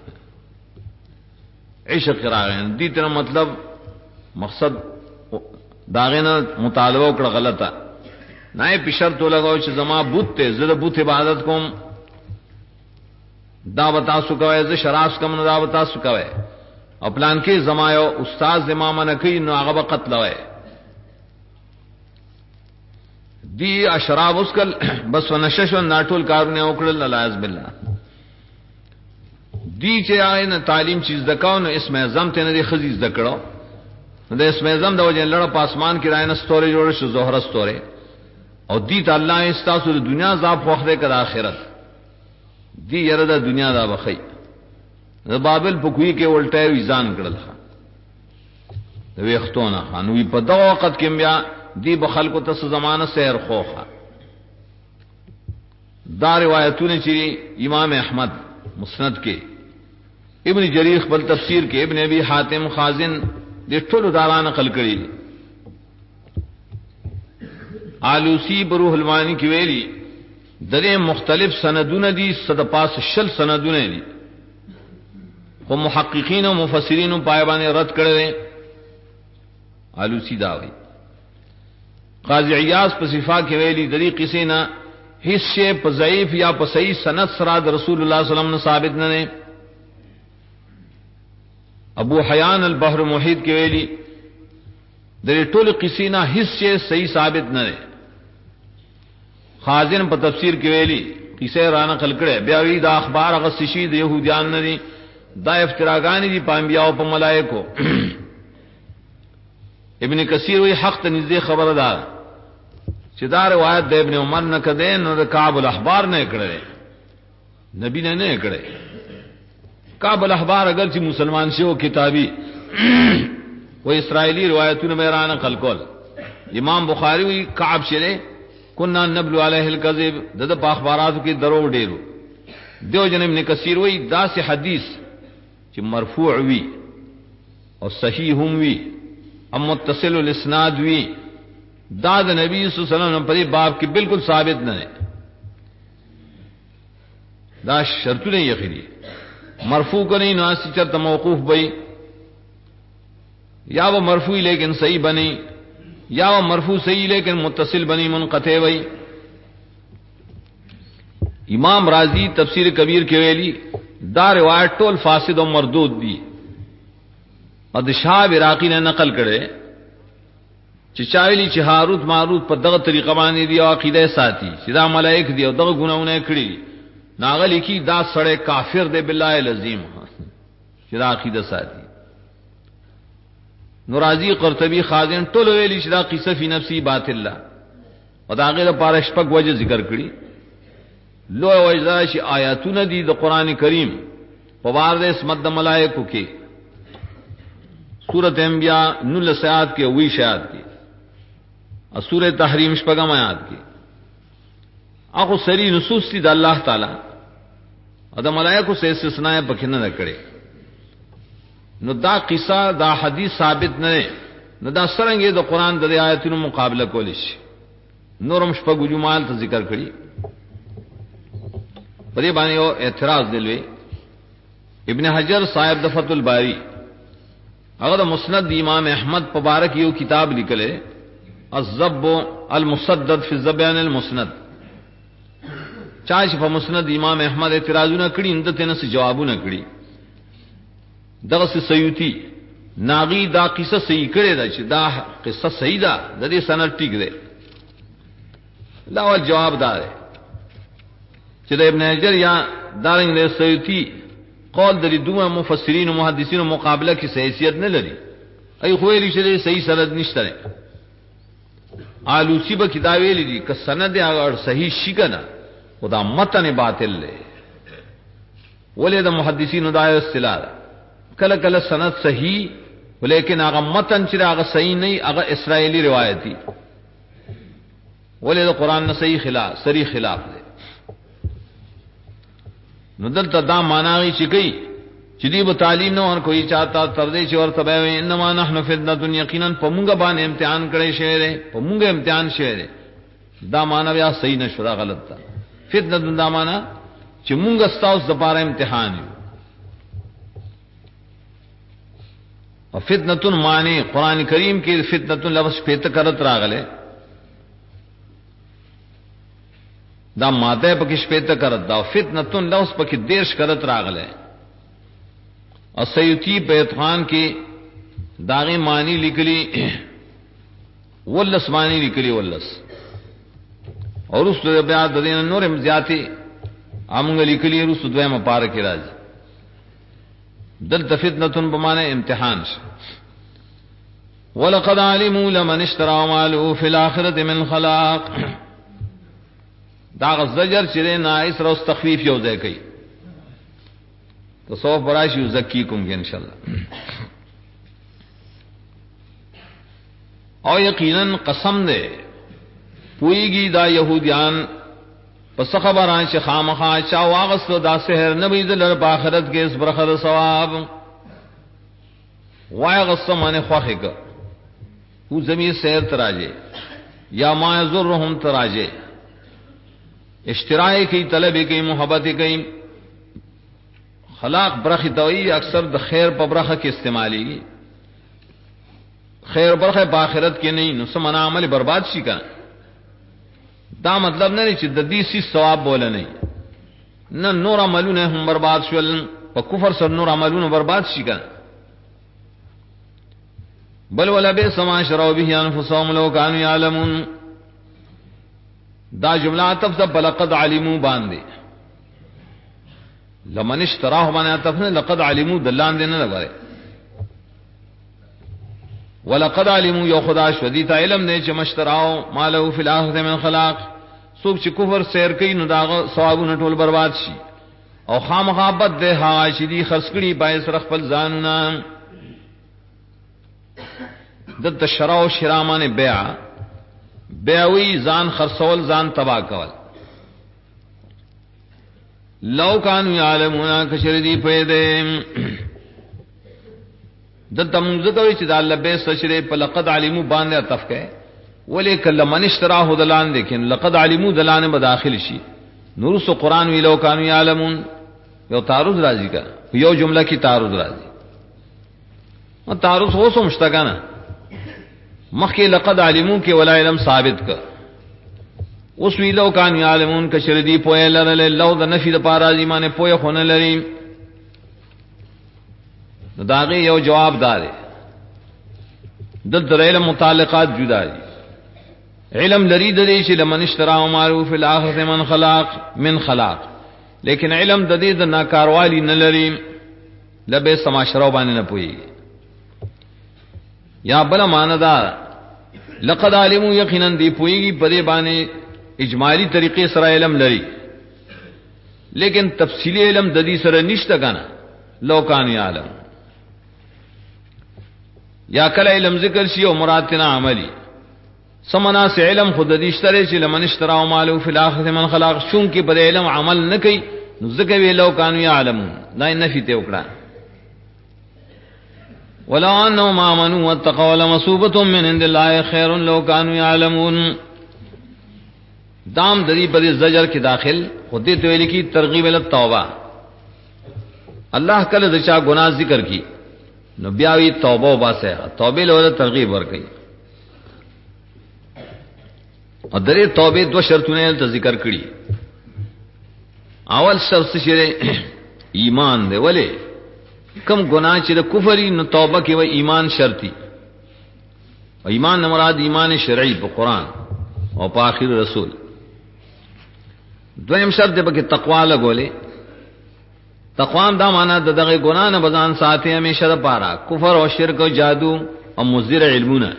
عشق راغین دي تر مطلب مقصد داغه مطالبه وکړه غلطه نه په شرط لګاو چې زما بوت ته زړه بوت عبادت کوم دا وتا سو کوي ز شراس کوم نو دا وتا سو کوي او پلان کې زما یو استاد امام نه کوي نو هغه قتل وای دی اشراب اسکل بس ونشش و ناټول کارونه وکړل الیاذ بالله دی چې آینه تعلیم چیز دکاو نو اسم اعظم ته نه خزیز دکړو نو د اسم اعظم د وجه لړ په اسمان کې راینه ستوري جوړ شو زهره ستوري او دی ته الله استاسو د دنیا عذاب خوخه کړه آخرت دی یره د دنیا دا بخی بابل پکوی کې ولټه ویزان کړل د وختونه خانوی په دغه وخت کې بیا دی په خلکو ته زمانہ سیر خوخه دا روایتونه چې امام احمد مسند کې ابن جریر خپل تفسیر کې ابن ابي حاتم خازن د ټولو دارا نقل کړي آلوسی بروح المانی کی ویلی درې مختلف سندونه دي صد پاس شل سندونه دي خو محققین او مفسرین پای باندې رد کړي آلوسی داوی قاضی عیاض په صفا کې ویلی درې قصې نه هیڅ شی په ضعیف یا په صحیح سند سره د رسول الله صلی الله علیه وسلم ثابت نه. ابو حیان البحر محیط کې ویلی درې ټول قصې نه هیڅ شی صحیح ثابت نه. خازن په تفسیر کې ویلی قصې را نقل کړي بیا وی دا اخبار هغه سشي د يهوديان نه دي دا افتراګان دي په انبیاء او په ملائکو. ابن کثیر وی حق ته نږدې خبره ده چې دا روایت د ابن عمر نه کده نو د کعب الاحبار نه کړي نبی نه کړي. کعب الاحبار اگر چې مسلمان شو کتابی و اسرائیلی روایتونه به را نقل کول. امام بخاری وی کعب شره کنا نبلو علیه الکذب د په اخباراتو کې درو ډیرو. دیو جن ابن کثیر وی دا سه حدیث چې مرفوع وی او صحیح هم وی ام متصل الاسناد وی دا د نبی صلی الله علیه وسلم په باب کې بالکل ثابت نه ده. دا شرطونه یې خېدي مرفوع کني نو اسی چرته موقوف بئی یا وہ مرفوع لیکن صحیح بنی یا وہ مرفوع صحیح لیکن متصل بنی منقطع وئی. امام رازی تفسیر کبیر کې ویلی دا روایت ټول فاسد او مردود دي. ادشاب عراقی نے نقل کړي چې چاویلی چې هاروت ماروت په دغه طریقه باندې دی او عقیده ساتي چې دا ملائک دی او دغه ګناونه کړی ناغلی کی دا سړی کافر دی بالله العظیم چې دا عقیده ساتي. نورازی قرطبی خازن ټول ویلی چې دا قصه فی نفسی باطل لا او دا غیر پاره شپږ وجه ذکر کړي. لو وجه چې آیاتونه دي د قران کریم په وار د اسمت د ملائکو کې سورۃ انبیاء 19 آیات کې وی شاید کې اور سورہ تحریم شپږم آیات کې اخو سری نصوص دي د الله تعالی او د ملائکو سے استثناء پکې نه کړي. نو دا قصه دا حدیث ثابت نه نو دا سرنګي د قران د آیاتونو مقابله کول شي. نورم شپږ جمعال ته ذکر کړي په دې باندې یو اعتراض دلوي. ابن حجر صاحب د فتح الباری هغه مسند امام احمد مبارک یو کتاب لیکله الذب المسدد فی الزبیان المسند. چاش په مسند امام احمد اعتراضونه کړي اندته نه جوابونه کړي. دغه سیوطی ناغي دا قصه صحیح کړي دا چې دا قصه صحیح ده د دې سند ټیک ده. لا ول جواب دار چې د ابن حجر یا دارنګ له سیوطی قول د دوه مفسرین او محدثین مقابله کې حیثیت نه لري. ای خو ویلی چې صحیح سند نشته. آلوسی به کتاب ویلی دي که سند اگر صحیح شي کنه خدا متن باطل له ولې د محدثین د اصطلاح کله کله سند صحیح ولیکن هغه متن چې هغه صحیح نه هغه اسرائیلی روایتي ولې د قران نه صحیح خلاف صریح خلاف دی. نو دلته دا معنی چې کوي چې دی به تعلیم نه ور کوئی چاہتا تر دې چې ورته به انما نحن فتنه یقینا په مونږه باندې امتحان کړي شوی دی په مونږه امتحان شوی دی. دا معنی بیا صحیح نشو دا غلط ده. فتنه دا معنی چې مونږه ستاسو لپاره امتحان یو او فتنه معنی قران کریم کې فتنه لفظ پېته کرت راغله دا ماده پکې شپېته کرت دا فتنه لفظ پکې دیش کرت راغله. اور سیوطی په اتقان کې داغه معنی لیکلي ولس معنی لیکلي ولس اور اس بیا د دین نور زیاتی امغه لیکلي رس دویمه پار کې راځي. دل فتنه بمانه امتحان شه. ولقد علموا لمن اشترى ماله في الاخره من خلاق. دا غزجر چې ناقص رو تخفیف یو ځای کوي تو سو براشی یزکیکم کی انشاءاللہ. او یقیناً قسم دے پوئیگی دا یہودیان پس خبران چی خامخا چا واغست دا سحر نبی دلر پا آخرت کے اس برخد ثواب واغست مانے خواخی کا او زمین سحر تراجے یا ما یضرهم تراجے اشترائی کی طلبی کی محبتی کی خلاق برخی توئی اکثر د خیر پا برخ کی استعمالی گی خیر برخ پا آخرت کی نہیں نسمنا عمل برباد شی کا دا مطلب نہیں چی ددیسی ثواب بولا نہیں نہ نور عملون ہم برباد شول پا کفر سر نور عملون برباد شی کا بل ولا بے سما شرو به انفسهم لو كانوا يعلمون دا جملہ عطف دا بلقد علموا باندے لمن اشتراه باندې عطف نے لقد علموا دلان دینے لگا ولقد علموا یو خدا شدید علم نے چمشتراو مالو فی الاخرہ من خلاق سوک چ کفر سیر کین نو دا ثواب نہ ټول برباد شي او خامخابت ده ها شدی خرسکڑی پای سر خپل ځانونه د تشراو شرامان بیع بیعوی ځان خرسول ځان تبا کول لو کانوا یعلمون کشردی پیدم د تمزکوی چې د الله به سشری په لقد علموا باندې عطف کړي ولیک لمن اشتراه دلان لیکن لقد علموا دلان به داخل شي نور سو قران وی لو کانوا یعلمون یو تعارض راځي کا یو جمله کی تعارض راځي او تعارض هو سو مشتګانه مخکې لقد علموا کې ولا علم ثابت کا اوس وی لو کانوا یعلمون کشردی پوی لره لو د نفی د پارا ایمان پوی خونه لري داغه یو جواب دار دل علم متعلقات جدا دي علم لري د دې چې لمن اشترا معروف الاخره من خلاق لیکن علم د دې د ناکاروالی نه لري لبه سماشرو باندې نه پوي یا بل ماندا لقد علموا یقینا دی پويږي په دې باندې اجمالی طریقې سره علم لري لیکن تفصیلی علم د دې سره نشته کنه لو کان یعلم یا کله علم ذکر شی او مرادنا عملی سمنا سے علم خود دشتره چې لمن اشترا او مالو فی الاخره من خلاق شون کې پر علم عمل نه کوي ذکر وی لو کانوا یعلمون دا نفی ته وکړه ولو انهم امنوا واتقوا لمثوبه من عند الله خير لو كانوا يعلمون دام دری پر زجر کې داخل خود ته ویل کی ترغیب ال توبه الله کله دچا گناہ ذکر کی نو بیاوی توبه وباسه توبه له ترغیب ورکړي او درې توبه دو شرطونه ته ذکر کړي اول شرط شری ایمان دی ولی کم گناہ چې د کفر نو توبه کې و ایمان شرطي او ایمان نه مراد ایمان شرعي په قران او په اخر رسول دویم شرط دی په تقوا لګولې تقوا دا معنا د دغه ګناه نه بزان ساتي همیشه د پاره کفر او شرک او جادو او مزر علمونه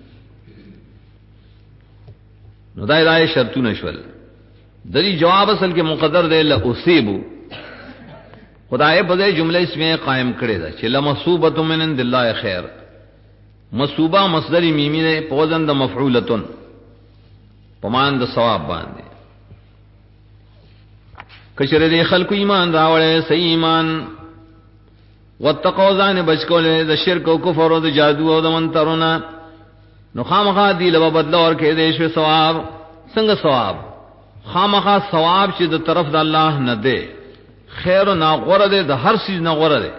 نو دای شرطونه شول دلی جواب اصل کې مقدر دی لاصيبو خدای په دې جمله اسمه قائم کړی دا چې لمصوبه من عند الله خیر مصوبه مصدر میمی نه پوزند مفعولتن پمان د ثواب باندې کشر دې خلق ایمان راوړې صحیح ایمان واتقوا ځان بچکول د شرک او کفر او د جادو او د منترونه نو خامخا دی لو بدل اور کې دې شو ثواب څنګه ثواب خامخا ثواب چې د طرف د الله نه دی خیر نه غره ده د هر چیز نه غره ده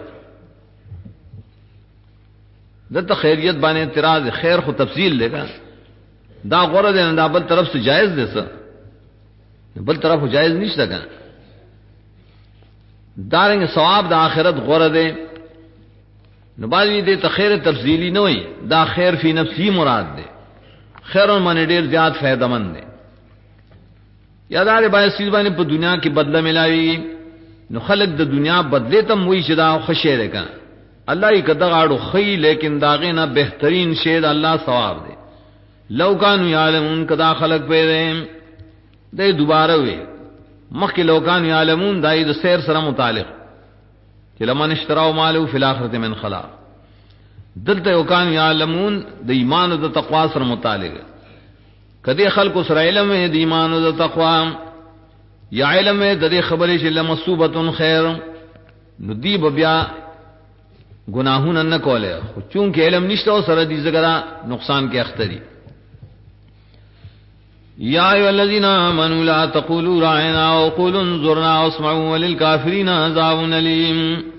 دته خیریت باندې اعتراض خیر خو تفصیل لګا دا غره ده دا بل طرف سے جائز ده څه بل طرف جائز نشته کنه دارنګ ثواب د آخرت غره ده نو باندې دې ته خیر تفصیلی نه وي دا خیر فی نفسی مراد ده خیر من ډیر زیات فائدہ مند ده یادار باندې سیز باندې په دنیا کې بدله ملاوي نو خلق د دنیا بدله تم وی شدا خوشی ده کنه الله یې کدا غاړو خی لیکن داغه نه بهترین شی د الله ثواب ده لو کانوا یعلمون کدا خلق پیدا ده دوباره وی مخکې لو کانوا یعلمون دای د سیر سره متعلق چې لمن اشتراو مالو فی الاخرة من خلاق دلته یو کان یعلمون د ایمان او د تقوا سره متعلق کدی خلق سره علم د ایمان او د تقوا یا علم د دې خبرې چې لمصوبه خیر نو دی بیا گناہوں نہ کولے چونکہ علم نشتا ہو سردی زگرہ نقصان کے اختری یا ایھا الذین آمنوا لا تقولوا راعنا وقولوا انظرنا واسمعوا وللکافرین عذاب الیم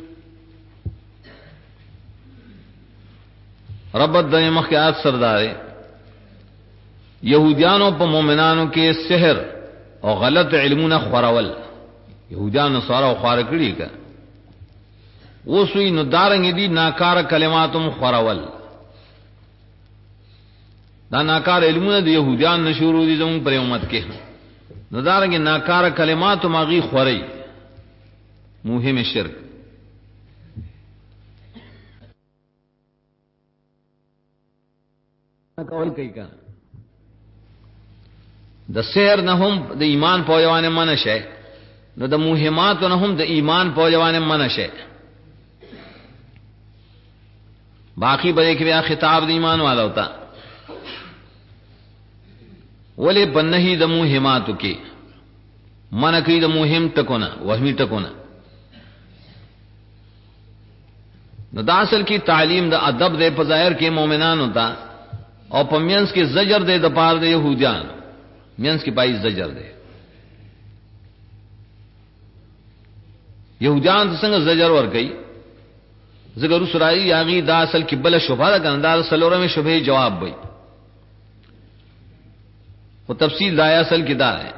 رب د مخیات سردار یہودیانوں پر مومنانوں کے سحر اور غلط علمونه خورول یہودیان سارا خوار کړي کا وسوی نو دارنګ دي ناکار کلماتم خورول دا ناکار علمونه د يهوديان نشورو دي زمون پر امت کې نو دارنګ ناکار کلمات ماغي خوري مهم شرک کول کوي کا د سحر نه هم د ایمان په یوانه منشه نو د مهمات نه هم د ایمان په یوانه منشه باقی بڑے کہ خطاب د ایمان والا ہوتا ولے بنہی د مہمات کے من کی د مہم ٹکونا وہمی ٹکونا نو دا اصل کی تعلیم د ادب دے پظاہر کے مومنان ہوتا اور پمینس کے زجر دے د پار دے یہودیان مینس کی پائی زجر دے یہودیان سنگ زجر ور گئی زگر سرائی یاغی دا اصل کی بل شبہ دا گندار سلورہ میں شبہ جواب بھئی وہ تفصیل دایا اصل کی دا ہے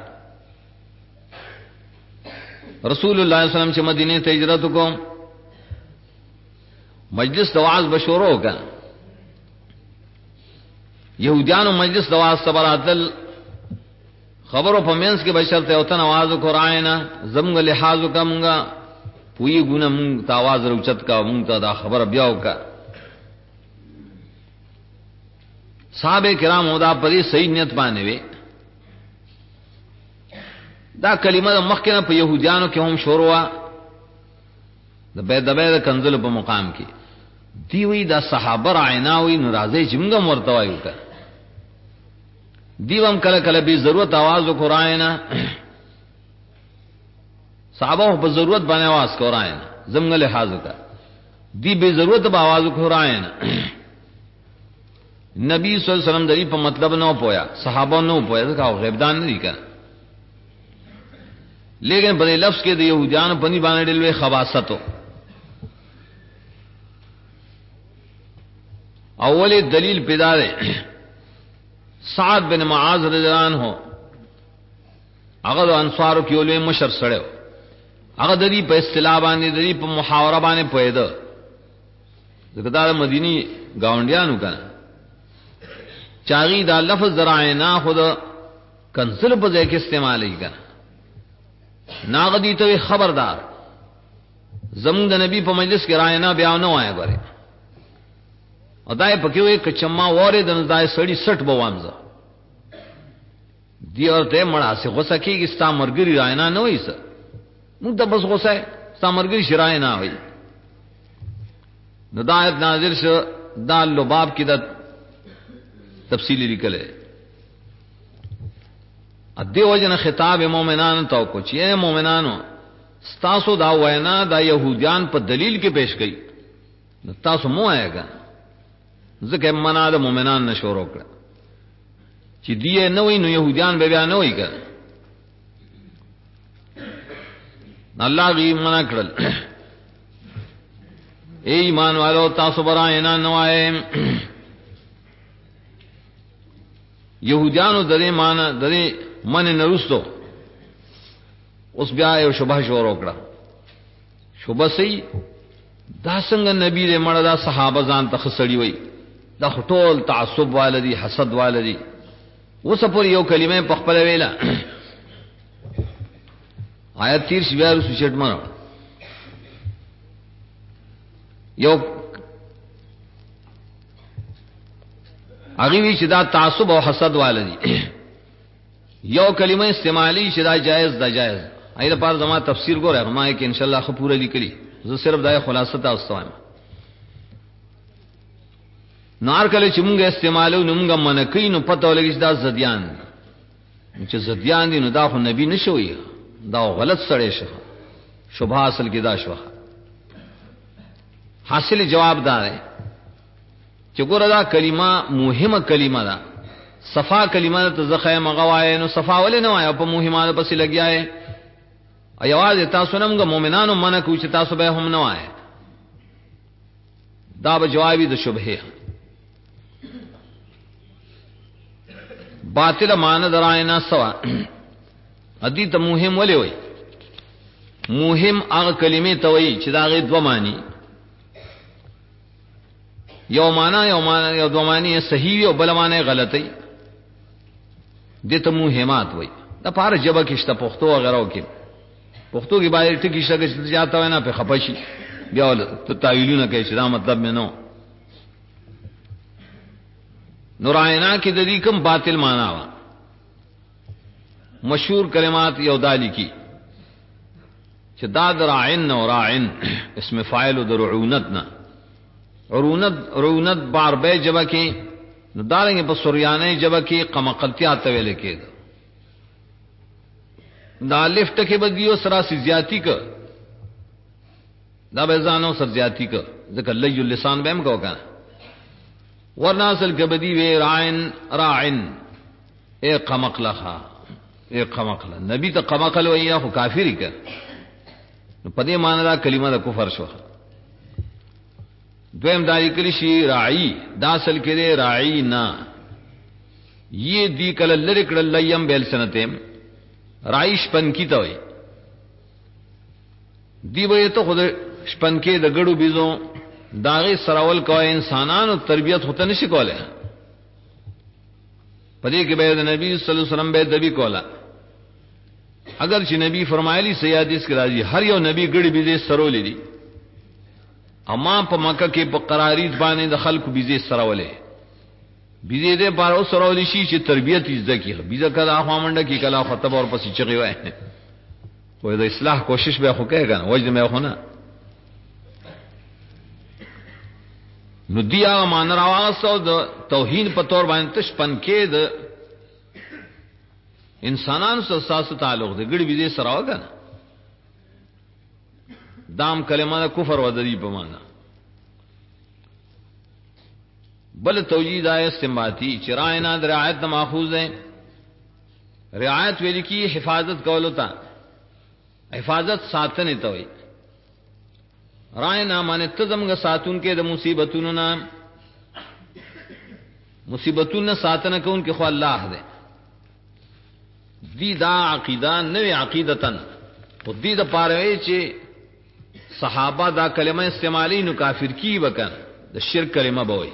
رسول اللہ علیہ وسلم سے مدینے تے ہجرت کو مجلس دواز بشورو کا یہودیان و مجلس دواز سبراتل خبروں پمینس کے بشر تے اوتن آواز کو رائنا زمگ لحاظ کا منگا پوئی گنا منگ تا آواز روچت کا منگ تا دا خبر بیاو کا صحابہ کرام دا پدی صحیح نیت بانے وے دا کلمہ دا مخکنا پا یہودیانو کے ہم شوروا دا بید کنزل پا مقام کی دیوی دا صحابہ رائناوی نرازے جمگا مرتوائیو کا دیوام کل کل بی ضرورت آوازو کو رائنا صحابہ پر ضرورت بانے آواز کو رائنا زمگ لحاظ کا دی بے ضرورت با آواز کو رائنا نبی صلی اللہ علیہ وسلم دری پا مطلب نو پویا صحابہ نو پویا تو کہا غیبدان نہیں کہا لیکن بدے لفظ کے دے یہودیان پنی بانے ڈلوے خباستو اول دلیل پیدا دے سعد بن معاذ رضی اللہ عنہ اگر انصارو کی اولوے مشر سڑے ہو اگر دری پہ اصطلاح بانے دری پہ محاورہ بانے پویدہ ذکر مدینی گاونڈیانو کنا چاگی دا لفظ ذرائنا خود کنزل پہ زیک استعمال ہی کنا ناغدی تو خبردار زمون دا نبی پہ مجلس کے رائنا بیاو نو آئے گورے اور دائے پکیو ایک چما وارے دن دائے سڑی سٹ بوامزا دی اور تے مڑا سے غصہ کی کہ ستا مرگری رائنا نو ہی سا مونتا بس غصہ ہے ستا مرگری شرائے نہ ہوئی ندایت ناظر سے دا لباب کی دا تفصیلی لکلے ادی وجن خطاب مومنان تو کچھ یہ مومنانو ستاسو دا وینا دا یہودیان پر دلیل کے پیش گئی تاسو مو آئے گا ذکر منا دا مومنان نشورو کر چی دیئے نوی نو یہودیان بے بیا نوی کر اللہ غی منع کرل اے ایمان والو تاسو برائنا نوائے یہودیانو درے مانا درے من نرستو اس بیا یو شبہ شورو کڑا شبہ سی دا سنگ نبی دے مڑا دا صحابہ زان تخصڑی وئی دا خطول تعصب والدی حسد والدی وہ سپور یو کلمہ پخپل ویلا آیت 30 بیارو سوچٹ مرو یو اگیوی چدا تعصب و حسد والدی یو کلمہ استعمالی چدا جائز دا جائز ایدہ پار زمان تفسیر گو رہا ہمائے کہ انشاءاللہ خپورا لکلی زه صرف دای خلاصه تاسو وایم. نار کله چې مونږه استعمالو نو مونږه منکې نو پته ولګی چې دا زديان چې زديان دي نو دا خو نبی نشوي، دا غلط سړی شو. شبهه اصل کې دا شو. حاصل جواب دار ہے چې ګوره دا کلمه مهمه کلمه ده. صفا کلمه ته زخه مغوای نو صفا ولې نه وای په مهمه پسې لګیاي. ایواز تاسو نمګه مؤمنانو منه کو چې تاسو به هم نه وای. دا به جوابي د شبهه. باطل مان دراینا سوا ادي ته مهم ولې وای. مهم هغه کلمې ته وای چې دا غي دو معنی، یو معنا یو دو معنی صحیح او بل معنی غلطی. دته مهمات وای. دا پاره جبه کېشته پښتو وغیرہ کې پښتو کې باندې ټکی شګه جاتا وای نه په خپشي بیا ول ته تعویلونه کوي چې دا مطلب مې نو. نوراینا کې د دې کوم باطل معنا وا. مشهور کلمات یو دالی کی چې دا درعن او راعن اسم فاعل د رعونتنا. رعونت بار به جبه کې نو دارنګ په سوریانه جبه کې قمقلتیا ته ویل کېده. دا لفت کې بدیو سرا سی زیاتی ک دا به ځانو سر زیاتی ک ځکه لي اللسان بهم کو کنه. ورنا اصل کې بدی وی راعن اے قمقلخا اے قمقل. نبی ته قمقل ویا خو کافری ک نو په دې معنی دا کلمه د کفر شو. دویم داری کلی شی راعی دا اصل کې دی راعی نا یہ دی کله لری کړه لیم بیل سنتیم راعی شپن کی ته وي. دی به ته خود شپن کې د ګړو بيزو داغه سراول کوي. انسانانو تربیت هوته نشي کوله. پدې کې به د نبی صلی الله علیه وسلم به دبی کولا. اگر چې نبی فرمایلی سیادیس کې راځي هر یو نبی ګړي بيزي سرولې دي. اما په مکه کې په قرارید باندې د خلکو بيزي سراولې بيزي دې بار او سراولې شي چې تربيت یې ځکه بيزه کله اخوا منډه کې کله خطب اور پسې چغي وای. وای د اصلاح کوشش به خو کوي کنه وجه مې خو نه. نو دیا مان راواسو د توهین په تور باندې تشپن کې د انسانانو سره ساسو تعلق د ګړي بيزي سراو کنه. دام کلمه دا کفر و ددی په معنا. بل توجید آئے استنباطی چرائنا در رعایت ماخوذ ہے. رعایت ویل کی حفاظت کولو تا حفاظت ساتنے توئی. رائنا مانے تزمگ ساتون کے د مصیبتون نا مصیبتون ساتن کو ان کے خو اللہ دے. دی دا عقیدہ نوی عقیدتن او دی دا پاروی چی صحابہ دا کلمہ استعمالی نو کافر کی بکن دا شرک کلمہ بوئی.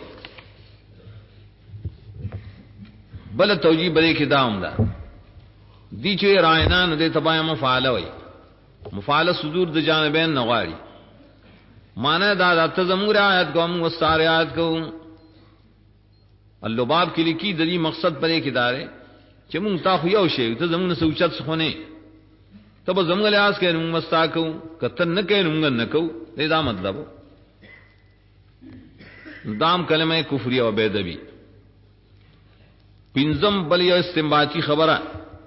بل توجیہ بلے کی داؤں دا دی چوی رائنا نو دے تبایا مفعالہ وئی. مفعالہ صدور دا جانبین نغاری مانا دا تزمور آیت کو ہم وستار آیت کو اللباب کی لکی دلی مقصد پرے کی دارے چی مونگ تا خویاو شیو تا زمون سوچت سخونے تب زمون لحاظ کہ نمونگ مستا کو کتن نکے نمونگ نکو دے دا مطلب دام کلمہ کفری و بیدبی. پنزم بلی استنباطی خبرہ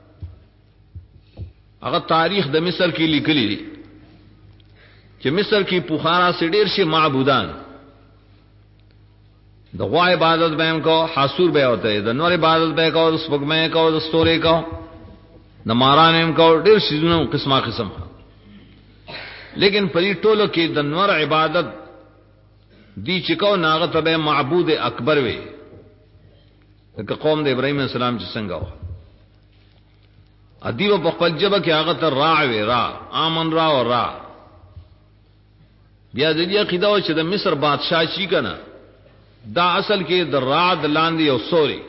اگر تاریخ د مصر کی لکلی دی کہ مصر کی پخارا سے ډیر شي معبودان د غوا عبادت بهم کو حاسور به ہوتے د نور عبادت به کو د سپګمې کو د ستوري کو د مارانم کو ډیر شیزونو قسمه قسم. لیکن پری ټولو کې د نور عبادت دی چې کو ناغت به معبود اکبر وي که قوم د ابراهيم السلام چې څنګه و ادیو په خپل جبه کې هغه ته راوي را امن را او را بیا د دې عقیده و چې د مصر بادشاہ شي کنه دا اصل کې د راد لاندې او سوري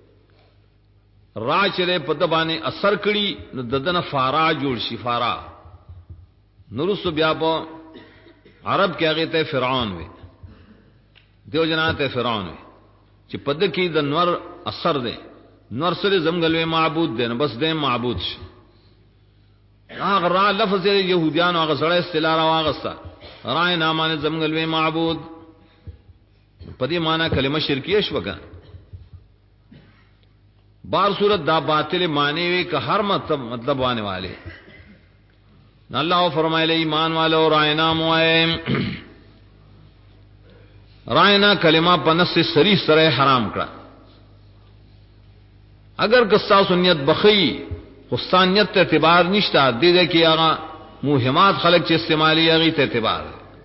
را چره په د باندې اثر کړي نو ددن فارا جوړ شي. فارا نورس بیا په عرب کې هغه ته فرعون وي دیو جناته فرعون وي چې په د کې د نور اثر دی. نور سره زمغلوي معبود دی نو بس دې معبود شي. هغه را لفظ يهوديان هغه سره استلاره واغستا راینا مان زمغل معبود پدی معنی کلمہ شرکیہ شوکا بار صورت دا باطل معنی وی کہ ہر مطلب آنے والے اللہ فرمائے لے ایمان والو راینا موائم راینا کلمہ پنس سے سری سرے حرام کرا اگر قصہ سنیت بخی خستانیت اعتبار نشتا دے دے کہ آغا موہمات خلق چے استعمالی اغیت اعتبار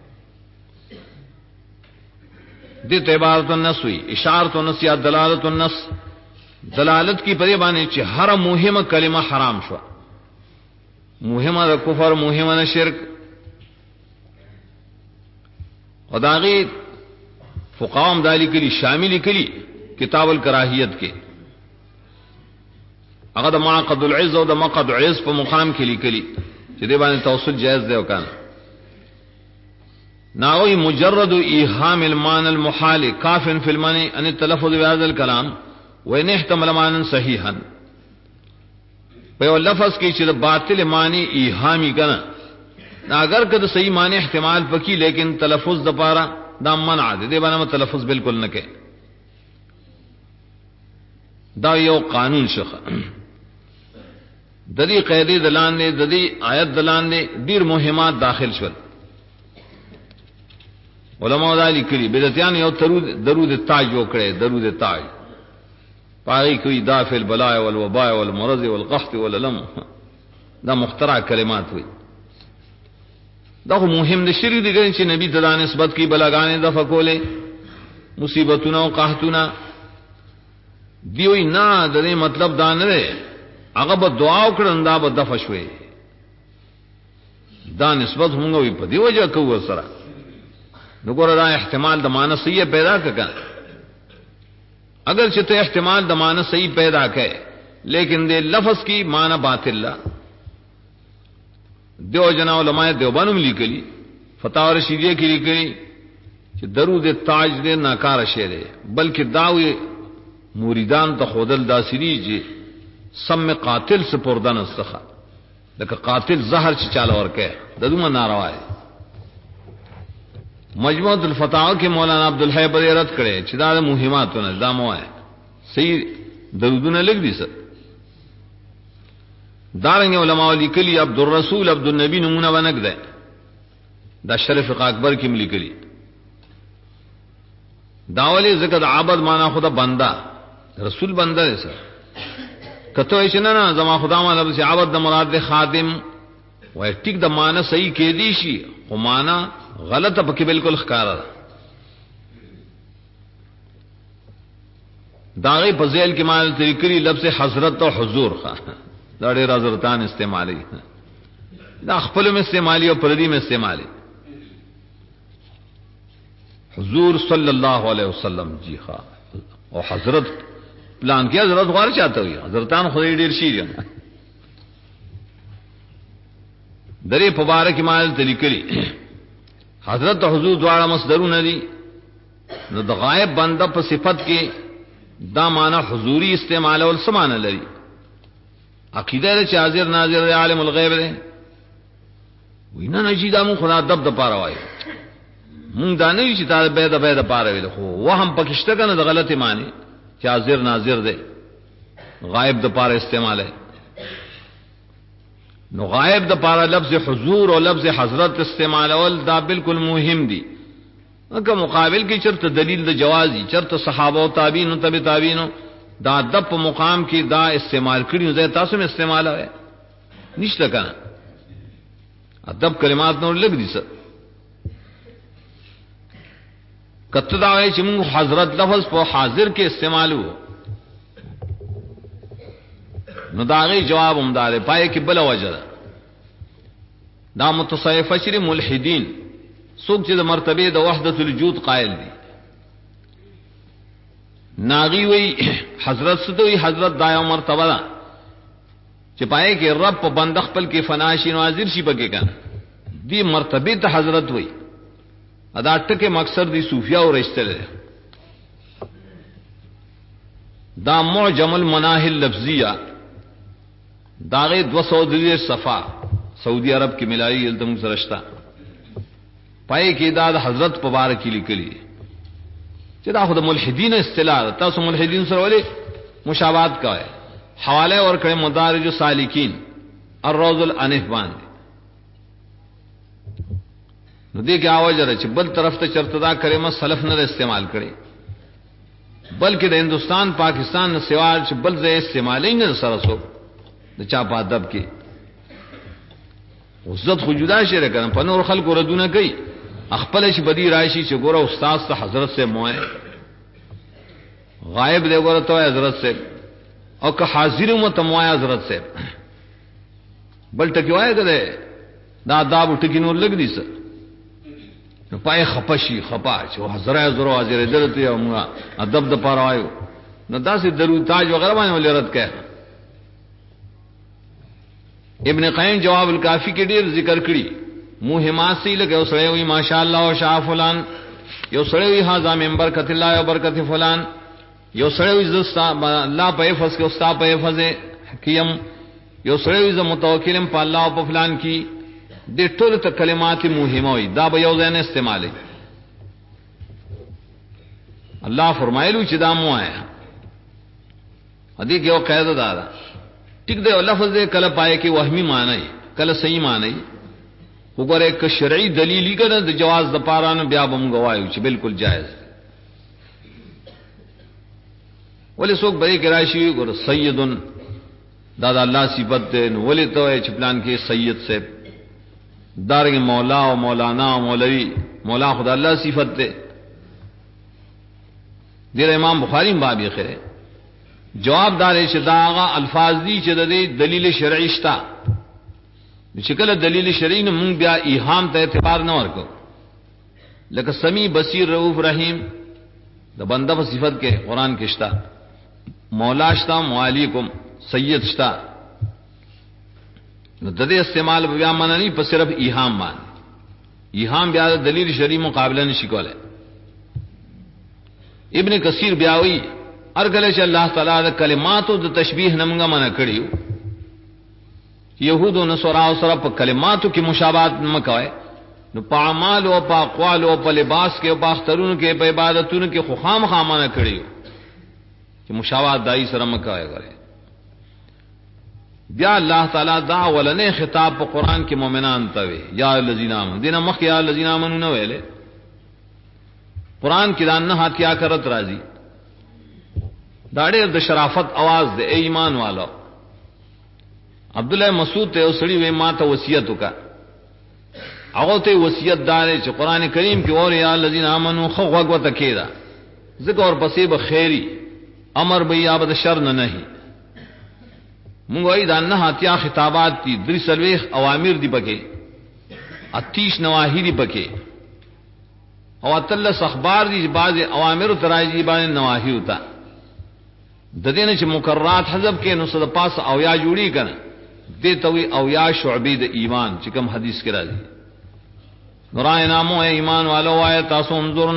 دیت عبارت النس ہوئی اشارت النس یا دلالت النس دلالت کی پریبانے چے ہر موہم کلمہ حرام شوا موہمہ دا کفر موہمہ دا شرک وداغی فقام دالی کلی شاملی کلی کتاب الکراہیت کے اگر دا معقد العز و دا مقد عز پا مقام کلی کلی چے دے بانے توسل جائز دے وکانا ناوی مجرد ایحام المان المحال کافن فی المانی ان التلفظ بهذا الكلام وان احتمل مانا صحیحا پیو لفظ کی چیز باطل معنی ایحامی کنا نا اگر کد صحیح معنی احتمال پکی لیکن تلفظ دا پارا دا منع دے بانا میں تلفظ بالکل نکے دا یو قانون شخ ددی قیدی دلان دے ددی آیت دلان دے دیر مہمات داخل شول علماء دا لکلی بدتیان یو درود تاج جو کرے درود تاج پاگی کوئی دافع البلاء والوباء والمرض والقحط واللم دا مخترع کلمات ہوئی دا خو مهم دا شریع دی گرن چی نبی تدا نسبت کی بلاگانے دفع کولے مصیبتنا و قحطنا دیوئی نا دنے مطلب دا نرے اگر دعاو کرن دا با دفع شوئے دا نسبت ہونگا وی پا دی وجہ کوا سرا نگور دا احتمال دا معنی صحیح پیدا ککا اگر چھتے احتمال دا معنی صحیح پیدا کہے لیکن دے لفظ کی معنی باطل لا دیو جنا علماء دیوبانم لکلی فتاوی رشیدیہ کی لکلی کہ درود تاج دے ناکار شیرے بلکہ داوی موریدان تا خودل دا سری جے سم قاتل سپردن استخا لیکن قاتل زہر چی چالا ورکے ددوما ناروا ہے مجموعۃ الفتاوی کے مولانا عبدالحی پر رد کرے چدا مہمات نے دامو ہے صحیح درودنا لکھ دی سر دارنگ علماء لکلی عبد الرسول عبد النبی نمونہ بنک دے دا شرف اکبر کی ملکلی داولی ذکر عابد مانا خدا بندہ رسول بندہ ہے سر کتو ایشنا نا زما خدا مانا بسی عابد دا مراد دے خادم وہ ٹک دا مانا صحیح کی دیشی وہ مانا غلط پکی بالکل خکارا داغی فضیل کی معنی طریقی لفظ حضرت و حضور داڑے حضرتان استعمالی دا خپل میں استعمالی اور پردی میں استعمالی حضور صلی اللہ علیہ وسلم جی خواہ اور حضرت پلان کی حضرت غار چاہتا ہوئی حضرتان خدای دیر شیر درے پبارک معنی طریقی حضرت حضور دوارا مصدرون دی نو دا غائب بندہ پا صفت کے دا معنی حضوری استعمال والسمان لری عقیدہ دے چا حاضر ناظر دے عالم الغیب دے وینا نجی دا مون خدا دب دا پارا وائی مون دا نوی چی تا بید پارا وی خو وہم پکشتا کنا دا غلط معنی چا حاضر ناظر دے غائب دا پارا استعمال ہے نو غائب دا پارا لفظ حضور اور لفظ حضرت استعمال اول دا بالکل مهم دی اگر مقابل کی چرت دلیل دا جوازی چرت صحابہ و تابعین و تبع تابعین دا دب مقام کی دا استعمال کری زي تاسو میں استعمال ہے نشتا کنا ادب کلمات نور لگ دی سر کتدا ہے چمو حضرت لفظ پو حاضر کے استعمال ہو نو داغی جواب امدار پائے کہ بلا وجہ دا متصوف اشری ملحدین سوک چیز مرتبه دا وحدت الوجود قائل دی ناغی وی حضرت ستوی حضرت دایا مرتبه دا چپائے کہ رب پا بندخ پل کے فناشی نوازر شی پکے کن دی مرتبه تا حضرت وی ادا ٹکے مقصد دی صوفیاء و رشتہ دے دا معجم المناہل لفظیہ داغے 200 صفحہ سعودی عرب کی ملائی التم سرشتہ پای کې دا حضرت مبارک لیکلی چې دا خود ملحدین اصطلاح تاسو ملحدین سره ولې مشابهت کوي حواله اور کړه مدارج السالکین الروض الانف باندې نو دې کې आवाज راځي چې بل طرف ته چرته دا کلمه سلف نه استعمال کړي بلکې د هندستان پاکستان نه سیوار چې بل ځای استعمالي نه سره سو د چا په ادب کې عزت خو جدا شي کنه په نور خلکو ردونه کوي خپل شي بدی راشي چې ګوره استاد ته حضرت سے موه غائب دی ګوره ته حضرت سے او که حاضر مت موه حضرت سے بل ټکی وای کده دا آداب ټکی نور لګ دي سر نو پای خپشي خپا چې حضرت زرو حاضر درته یو موږ ادب د پاره وایو نو داسې درو تاج وغیرہ باندې ولرت کړه ابن قیم جواب الکافی کې ډیر ذکر کړی مهمات سی لګو سره وی ماشاءالله او شاء فلان یو سره وی هاذا منبر کت الله او برکت فلان یو سره وی زستا الله په حفظ کې استاد په حفظ حکیم یو سره وی ز متوکلم په الله او په فلان کې د ټول ته کلمات مهمه وي دا به یو ځای نه استعمالي الله فرمایلو چې دا مو آیا هدي کې یو قاعده ده ټیک دی لفظ کله پای کې وهمي معنی کله صحیح معنی وګوره ک شرعي دلیل کړه د جواز د پارانو بیا بم غوايو چې بالکل جائز ولې څوک به کې راشي ګور سیدن دا د الله صفت ده نو ولې ته چې پلان کې سید سے دارنګ مولا او مولانا او مولوی مولا خدا الله صفت ده دیر امام بخاری باب یې خره جواب دار چې داغه الفاظ دي چې د دلیل شرعي شته چې کله دلیل شرعي نه مونږ بیا ایهام ته اعتبار نه ورکو لکه سمیع بصیر رؤوف رحیم د بنده په صفت کې قران کې شته مولا شته معالیکم سید شته نو د دې استعمال بیا معنی په صرف ایهام باندې ایهام بیا د دلیل شرعي مقابله نشي کولای ابن کثیر بیاوی ارګل چې الله تعالی د کلماتو د تشبیه نمګه منع کړیو یهود او نصارا سره په کلماتو کې مشابهت مکوي نو په اعمال او په اقوال او په لباس کې او په اخترونو کې په عبادتونو کې خو خامخا منع کړیو چې مشابهت دای سره مکوي غره بیا الله تعالی دا ولنه خطاب په قران کې مؤمنان ته وي یا الذین آمنوا دینه مخ یا الذین آمنوا نو ویلې قران کې دا نه هاتیا کرت راځي دا ډېر د شرافت आवाज د ایمان والو عبد الله مسعود ته وسړي وې ما ته وصیت وکا هغه ته وصیت دار چې قران کریم کې اور یا الذین آمنو خو غوغه کېدا ذکر اور پسې به خیری امر به یا بد شر نه نه مونږ وای دا نه هاتیا خطابات دي درې سلويخ اوامر دي پکې 38 نواهی دي پکې او اتلس اخبار دي بعض اوامر تراجی باندې نواهی ہوتا د دې نه چې مقررات حذف کې نو صد پاس او یا جوړی کنه دې توي او یا شعبې د ایمان چې کوم حدیث کې راځي نورای نامو ایمان والو آیت تاسو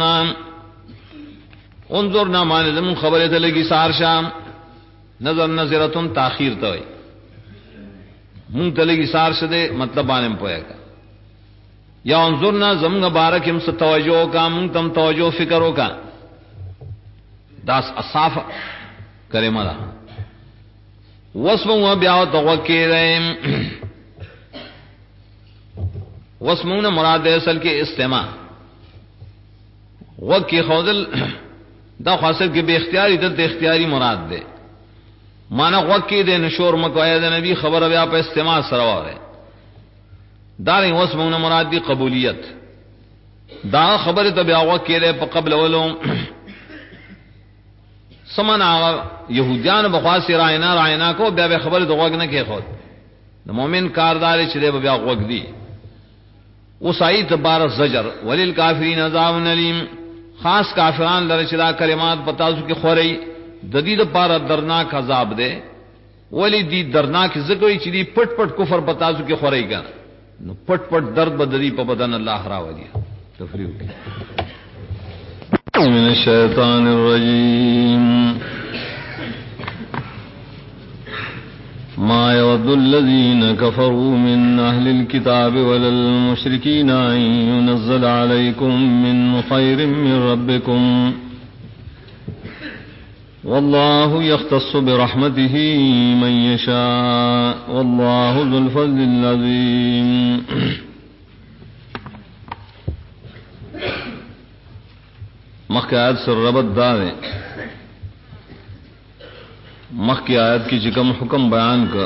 انظرنا معنی زمون خبره ته لګي سار شام نظر نظرتون تاخير ته وي مونږ ته لګي سار شته مطلب باندې پوهه یا انظرنا زمون بارک هم ست توجه کا مونږ تم توجه فکر وکا داس اصاف کلمه ده واسمو بیا توکیدم واسمو نه مراد اصل کې استماع وکی خودل دا خاصه کې به اختیاري د اختیاري مراد ده معنا وکی د نشور مکوای د نبی خبر بیا په استماع سره وره دا واسمو نه مراد دی قبولیت دا خبره ته بیا وکی په قبل ولوم سمنا يهوديان بخواس راینا کو بیا به خبر دغوګ نه کې خود د مؤمن کاردار چې دی بیا غوګ دی وسایت بار زجر وللکافرین عذاب الیم خاص کافران لره چې دا کلمات پتاسو کې خوري د دې لپاره درناک عذاب دی ولی دی درناک زګوي چې دی پټ پټ کفر پتاسو کې خوري ګا نو پټ پټ درد بدلی په بدن الله راوړي تفریح من الشیطان الرجیم ما يود الذين كفروا من أهل الكتاب ولا المشركين أن ينزل عليكم من خير من ربكم والله يختص برحمته من يشاء والله ذو الفضل العظيم. مخی آیت سر ربط دارے مخی آیت کی چکم حکم بیان کا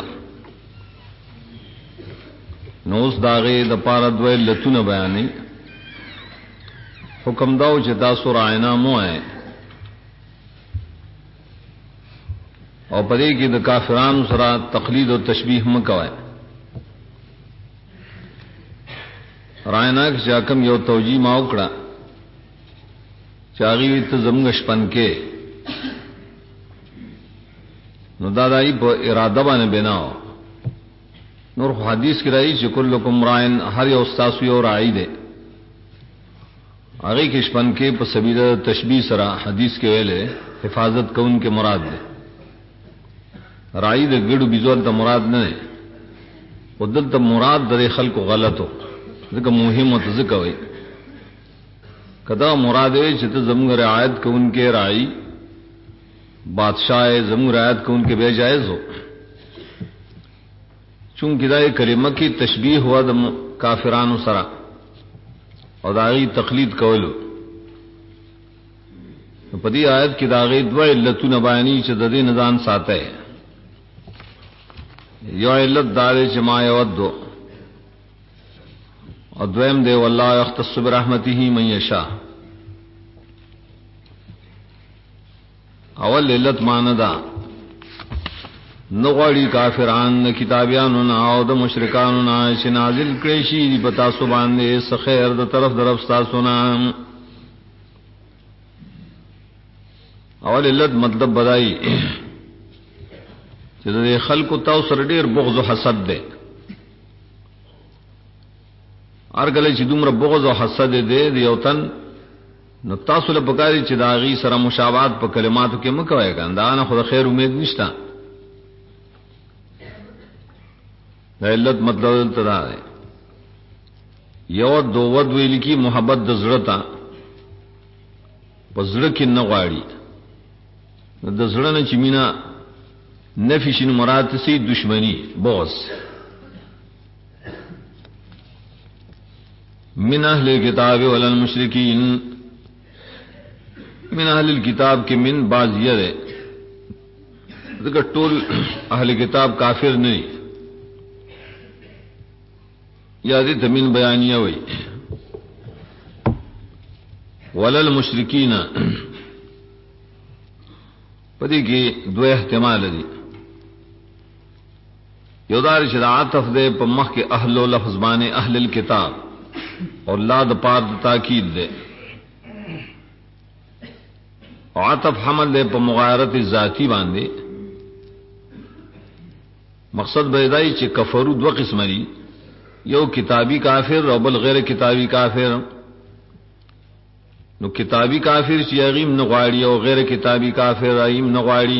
نوس داغے دا پارا دوے لتون بیانی حکم داو چتا سر آئینا مو ہے اور پدے کی دا کافران سرا تقلید و تشبیح مکوائے رائنا کی چاکم یو توجی ماوکڑا چاغی تزمگش پن کے نو دادائی پا ارادہ بانے بناو نور حدیث کی رئی چی کلکم رائن ہر یو استاسوی اور رائی دے آگئی کش پن کے پا سبیل تشبیح سرا حدیث کے ویلے حفاظت کون کے مراد دے رائی دے گڑو بیزول تا مراد نہ دے وہ دل تا مراد در خلق غلط ہو ذکر مہم و تذکر ہوئی کدا مراد ہے چت زمگ رعایت کو ان کے رائی بادشاہ زمگ رعایت کو ان کے بے جائز ہو چونکہ دا کلمہ کی تشبیح ہوا دم کافران و سرا اور داغی تقلید کولو پدی آیت کی داغی دو علتو نبائنی چ ددی نزان ساتے یو علت دارے چما یودو اور دویم دے واللہ یختص برحمتہ من یشاء. اول علت ماندا نغوڑی کافران کتابیانو نا او دا مشرکانو نا چی نازل کریشی دی پتا سبان دے سخیر دا طرف درفستا سنا. اول علت مطلب بدائی چی دے خلق تاو سر دیر بغض و حسد دے ارگلے چی دومره بغض و حسد دے دیوتن نو تاسو له پکاري چې داغي سره مشابهت په کلماتو کې مکوي ګاندانه خو خیر امید نشتا. دا علت مطلب تدا ہے یو دو ود ویل کی محبت د زړه تا په زړه کې نه غواړي د زړه نه چې مینا نفي شین مراد سي دشمنی بغض. من اہل الکتاب والمشرکین من اہل الکتاب کے من باز یہ ہے ذکر ټول اہل کتاب کافر نہیں یادی تمین بیانیہ ہوئی وللمشرکین پدی کی دو احتمال دی یودار شد عاطف دے پا مخ کے اہل و لفظ بانے اہل الکتاب اور لاد پاد تاکید دے عاطف حمل دے پا مغایرت ذاتی باندے مقصد بیدائی چے کفرو دو قسم دی یو کتابی کافر اور بل غیر کتابی کافر. نو کتابی کافر چی اغیم نغواڑی اور غیر کتابی کافر اغیم نغواڑی.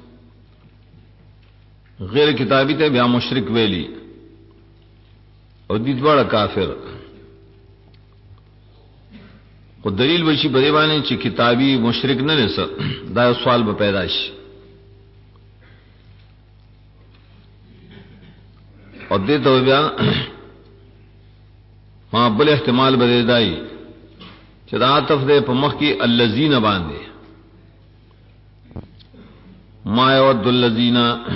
غیر کتابی تے بیا مشرک ویلی اور دیت بڑا کافر کو دلیل بشی بدیوانے چی کتابی مشرک نہ لسا دا سوال با پیداش اور دیتا ہو بیا ہاں بل احتمال بدے دائی چدا عاطف دے پا مخ کی اللذین باندے ما یود اللذین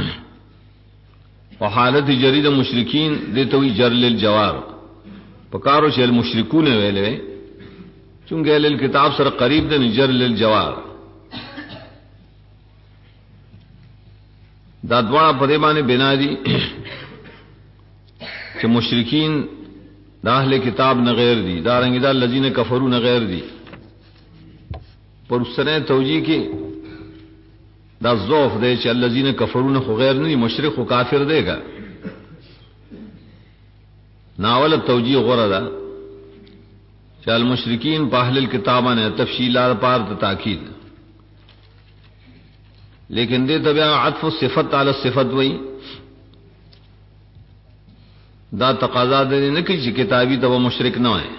و حالت جرید مشرکین دیتا ہوئی جر للجوار پکارو چل مشرکون ویلے چونکہ اہل الکتاب سر قریب دے جر للجوار دا دوڑا پدے بانے بنا دی کہ مشرکین دا اہل کتاب نہ غیر دی دا رنگی دا الذین کفروا نہ غیر دی پر اس نے توجیہ کی دا ضعف دے چ الذین کفروا نہ غیر نہیں مشرک و کافر دے گا ناول توجیہ غرض چ المشرکین پا اہل الکتاب نے تفصیلات پار تاکید لیکن دے تبع عطف صفت علی صفت وئی دا تقاضا دې نه کوي چې کتابی ته مشرک نه وای.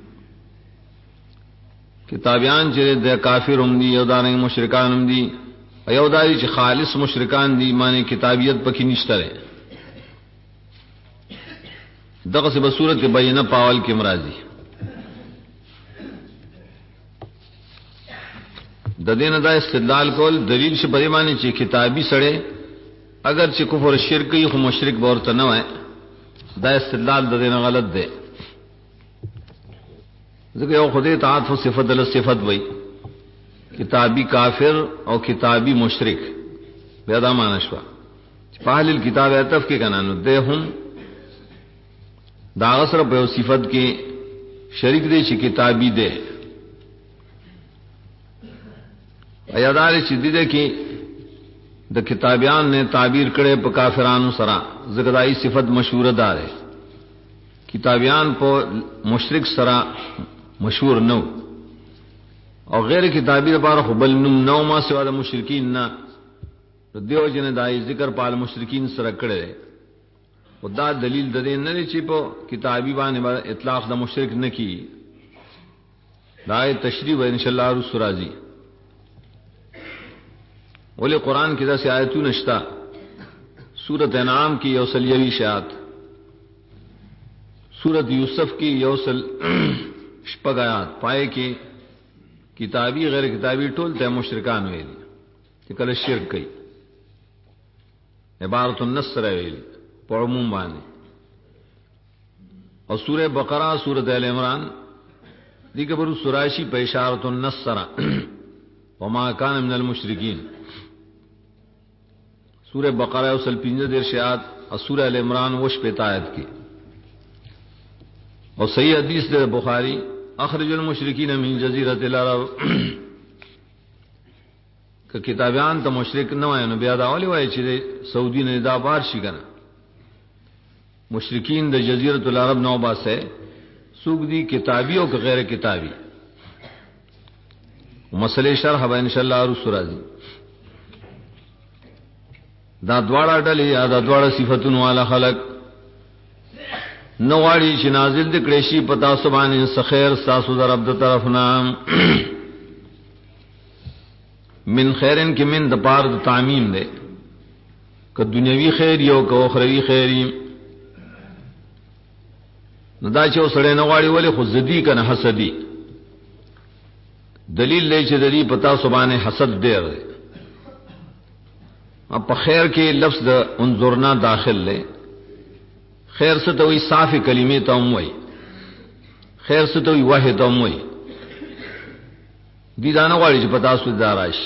کتابیان چې د کافر هم دي او دانه مشرکان هم دي، ایو دای چې خالص مشرکان دي، معنی کتابیت پکې نشته لري. دغه څه به صورت بینه پاول کې مرাজি. د دین دا استدلال کول دلیل شي په معنی چې کتابی سره اگر چې کفر او شرک یې خو مشرک ورته نه وای، دا استدلال د دین غلط دی. ځکه یو خدای تعالی په صفت له صفت وای کتابی کافر او کتابی مشرک بیا دا معنی شو. په اهل الكتاب عطف کې کنه نو ده هم دا غسر په صفت کې شریک دی چې کتابی دی. ایادار چې دې کې د کتابیان نے تعبیر کړي په کافرانو سره، زګدای صفت مشهور ده. کتابیان په مشرک سره مشهور نو او غیر کتابی لپاره خو بل نو ما سوا د مشرکین نه. دیو جن دای ذکر پال مشرکین سره کړي، خدا دلیل د دې نه چې په کتابی باندې اطلاق د مشرک نه کی. دا تشریح ان شاء الله رسول راضی. ولې قران کې دا آیتونه نشتا. سورۃ انعام کې یو سلیوی شات، سورۃ یوسف کې یو سل شپږ آیات پای کې کتابی غیر کتابی ټول ته مشرکان ویل چې کله شرک کوي. عبارت النصر ویل په عموم باندې. او سورہ بقرہ، سورۃ ال عمران دي کبر سوراشی په اشارۃ النصر وما كان من المشرکین. سورہ بقرہ او سل 15 آیات او سورہ ال عمران وش په آیت کې. اور صحیح حدیث دے بخاری اخرج المشرکین من جزیرۃ العرب. کہ کتابیان ته مشرک نه وای نو بیا دا اولی وای چې سعودي نه دا بار شي کنه. مشرکین د جزیرۃ العرب نو باسه سوق دی کتابی او غیر کتابی. مسئلے شرح به ان شاء الله رسول راضی. دا دواړه ډلې یا دا دواړه صفاتونه والا خلق نواړي چې نازل د کړشي پتا سبحانه سخیر ساسو در رب د طرف نام من خیرن کې من د پار د تعمیم ده. که دنیوي خیر یو که اخروی خیر نو دا چې وسړی نواړي ولې خو زدی کنه حسدی. دلیل دی چې د دې پتا سبحانه حسد ډیر دی. په خیر کې لفظ د انظرنا داخل لے. خیر سے تو صاف کلمے تم وئی، خیر سے تو واحد تم وئی. دي دا نه غواړي چې پتا سو داراش.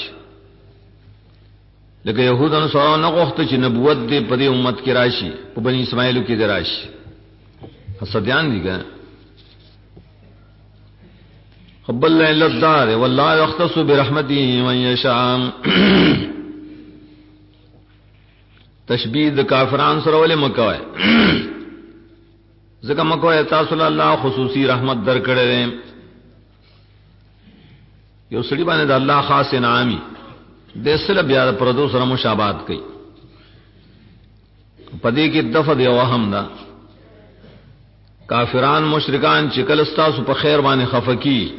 لکه يهودانو سره نه غوښته چې نبوت دې په دې امت کې راشي، په بني اسماعیل کې دراشي. حسدیان دي ګا. قبل للدار والله يختص برحمته من يشاء. تشبیه د کافرانو سره ولې مکوای؟ ځکه مکوای تاسو له الله خصوصي رحمت درکړې. یو سړي باندې د الله خاص انعامي د سره بیا پردو سره مشابهت کوي. پدې کې دفع دی وهم دا کافران مشرکان چې کله تاسو په خیر باندې خفقي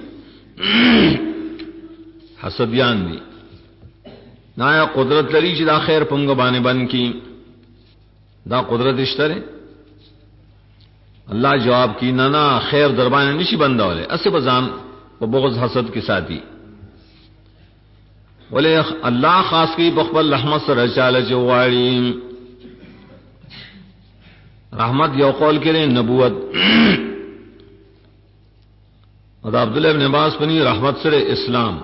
حسدیان دي. نا قدرت لري چې دا خیر پنګ باندې بن کی. دا قدرت اشتره الله جواب کی نه خیر در باندې نشي بندوله. اسه بزان په بغض حسد کې ساتي. ولې الله خاص کی بخبل رحمت سره چاله جوړی. رحمت یو قول کې نبوت. او عبد الله ابن عباس پنی رحمت سره اسلام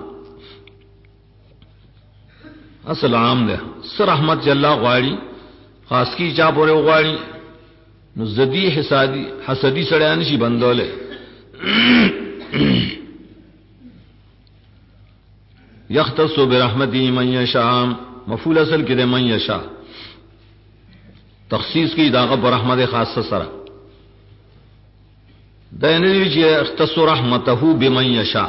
اصل عام ده. سر رحمت چې الله غواړي خاص کی چا پورې غواړي نو زدی حسدی سره نشي بندوله. یختص برحمته من یشاء. مفعول اصل کې ده من یشاء. تخصیص کی داغه پر رحمت خاصه سره. دا نه وی چې یختص رحمته بمن یشاء.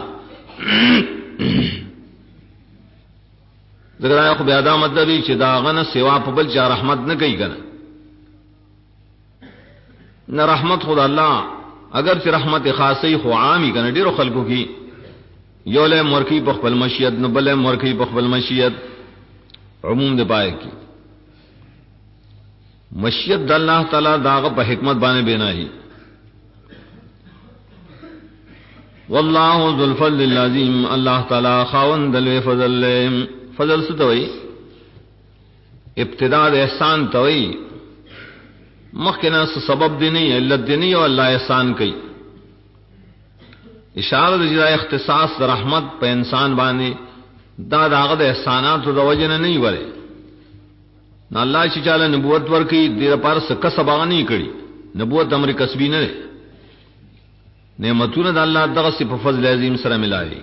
دغه خو بیا دا مطلب چې دا غنه سوا په بل چا رحمت نه کوي کنه. نہ رحمت خدا اللہ اگر چې رحمت خاصی خو عامی کنه ډیرو خلکو کی یو له مرکی په خپل مشیت نه بل مرکی په خپل مشیت عموم د پای کی مشیت د الله تعالی داغه په حکمت باندې بناهي والله ذو الفضل العظیم الله تعالی خاوند الفضل فضل ستوي ابتداء احسان توي مخکنا سبب دی نہیں علت دی نہیں اور اللہ احسان کی اشارہ دی اختصاص رحمت پہ انسان بانے دا داغد احسانات دا وجہ نہیں ورے نہ اللہ چی چالا نبوت ور کی دیر پار سے کسب آغا نہیں کری نبوت امر کسبی نہ نعمتون دا اللہ دغا سی پا فضل عظیم سر ملائی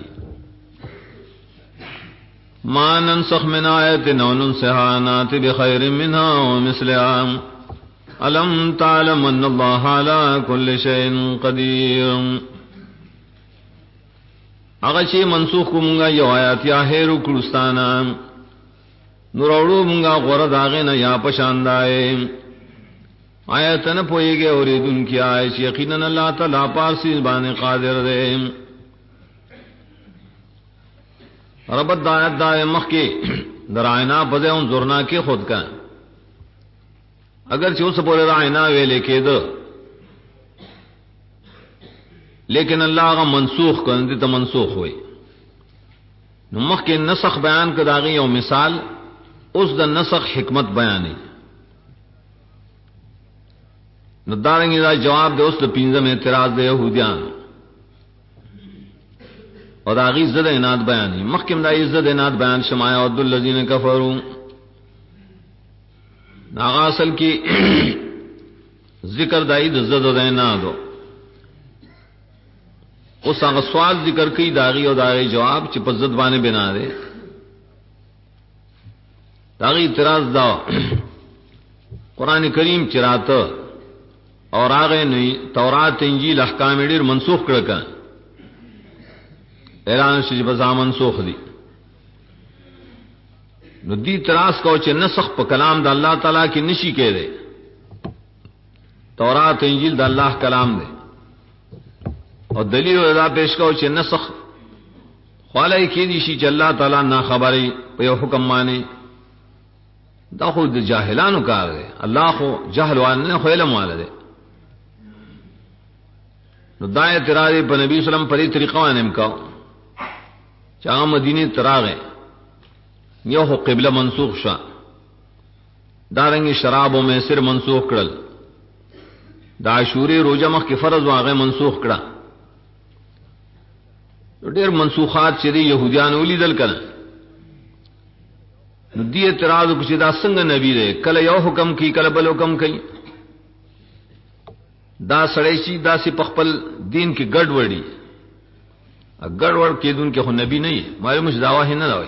ما ننسخ من آیت نو ننسها نات بخیر منها ومثلها الم تعلم ان اللہ علی کل شیء قدیر اگر چی منسوخ کو منگا یو آیات یا ہیرو کرستانا نوروڑو منگا غرد آغینا یا پشاندائے آیت نہ پوئے گے اور دن کی آئے یقیناً اللہ تعالیٰ پارسی زبان قادر دے ربط دایت دائے مخ کے درائنا پدے انظرنا کے خود کا اگر چوس پورے رائنا ویلے کے دو لیکن اللہ کا منسوخ کرنے تو منسوخ ہوئے نمخ کے نسخ بیان کا داغی اور مثال اس دا نسخ حکمت بیانی ندارنگی دا جواب دے اس دا پینزم اعتراض دے یہودیان اور داغی زد اناد بیانی مخکم دا زد اناد بیان شمایا عبد الذین کفروا ناغا اصل کی ذکر دائی دا زد و انادو اس آغا سوال ذکر کی داغی اور داغی جواب چی پس زد بانے بنا دے داغی اعتراض دا قرآن کریم چرات اور آغے نئی تورات انجیل احکام ډیر منسوخ کړه اعلان شي بزا منسوخ دي نو دی اعتراض کو چې نسخ په کلام د الله تعالی کې نشي کېده تورات انجیل د الله کلام دی اور دلیل ادا پیش کو چې نسخ خالای کې دي شي چې الله تعالی نه خبري په یو حکم باندې دا خو د جاهلانو کار دی الله خو جهل وانه خو علم والده نو دا اعتراض په نبی صلی الله علیه وسلم په طریقه باندې امکا چې مدینه تراغه یو خو قبله منسوخ شو دارنګ شراب او میسر منسوخ کړل دا عاشوري روزه مخ کې فرض واغه منسوخ کړه ډېر منسوخات چې دی يهوديان ولیدل کړه نو دې اعتراض وکړي دا څنګه نبی دی کله یو حکم کوي کله بل حکم کوي دا سړی شي دا سي خپل دین کې ګډ وړي ګډ وړ کېدون کې خو نبی نه وي معلومه دعوا نه دا وایي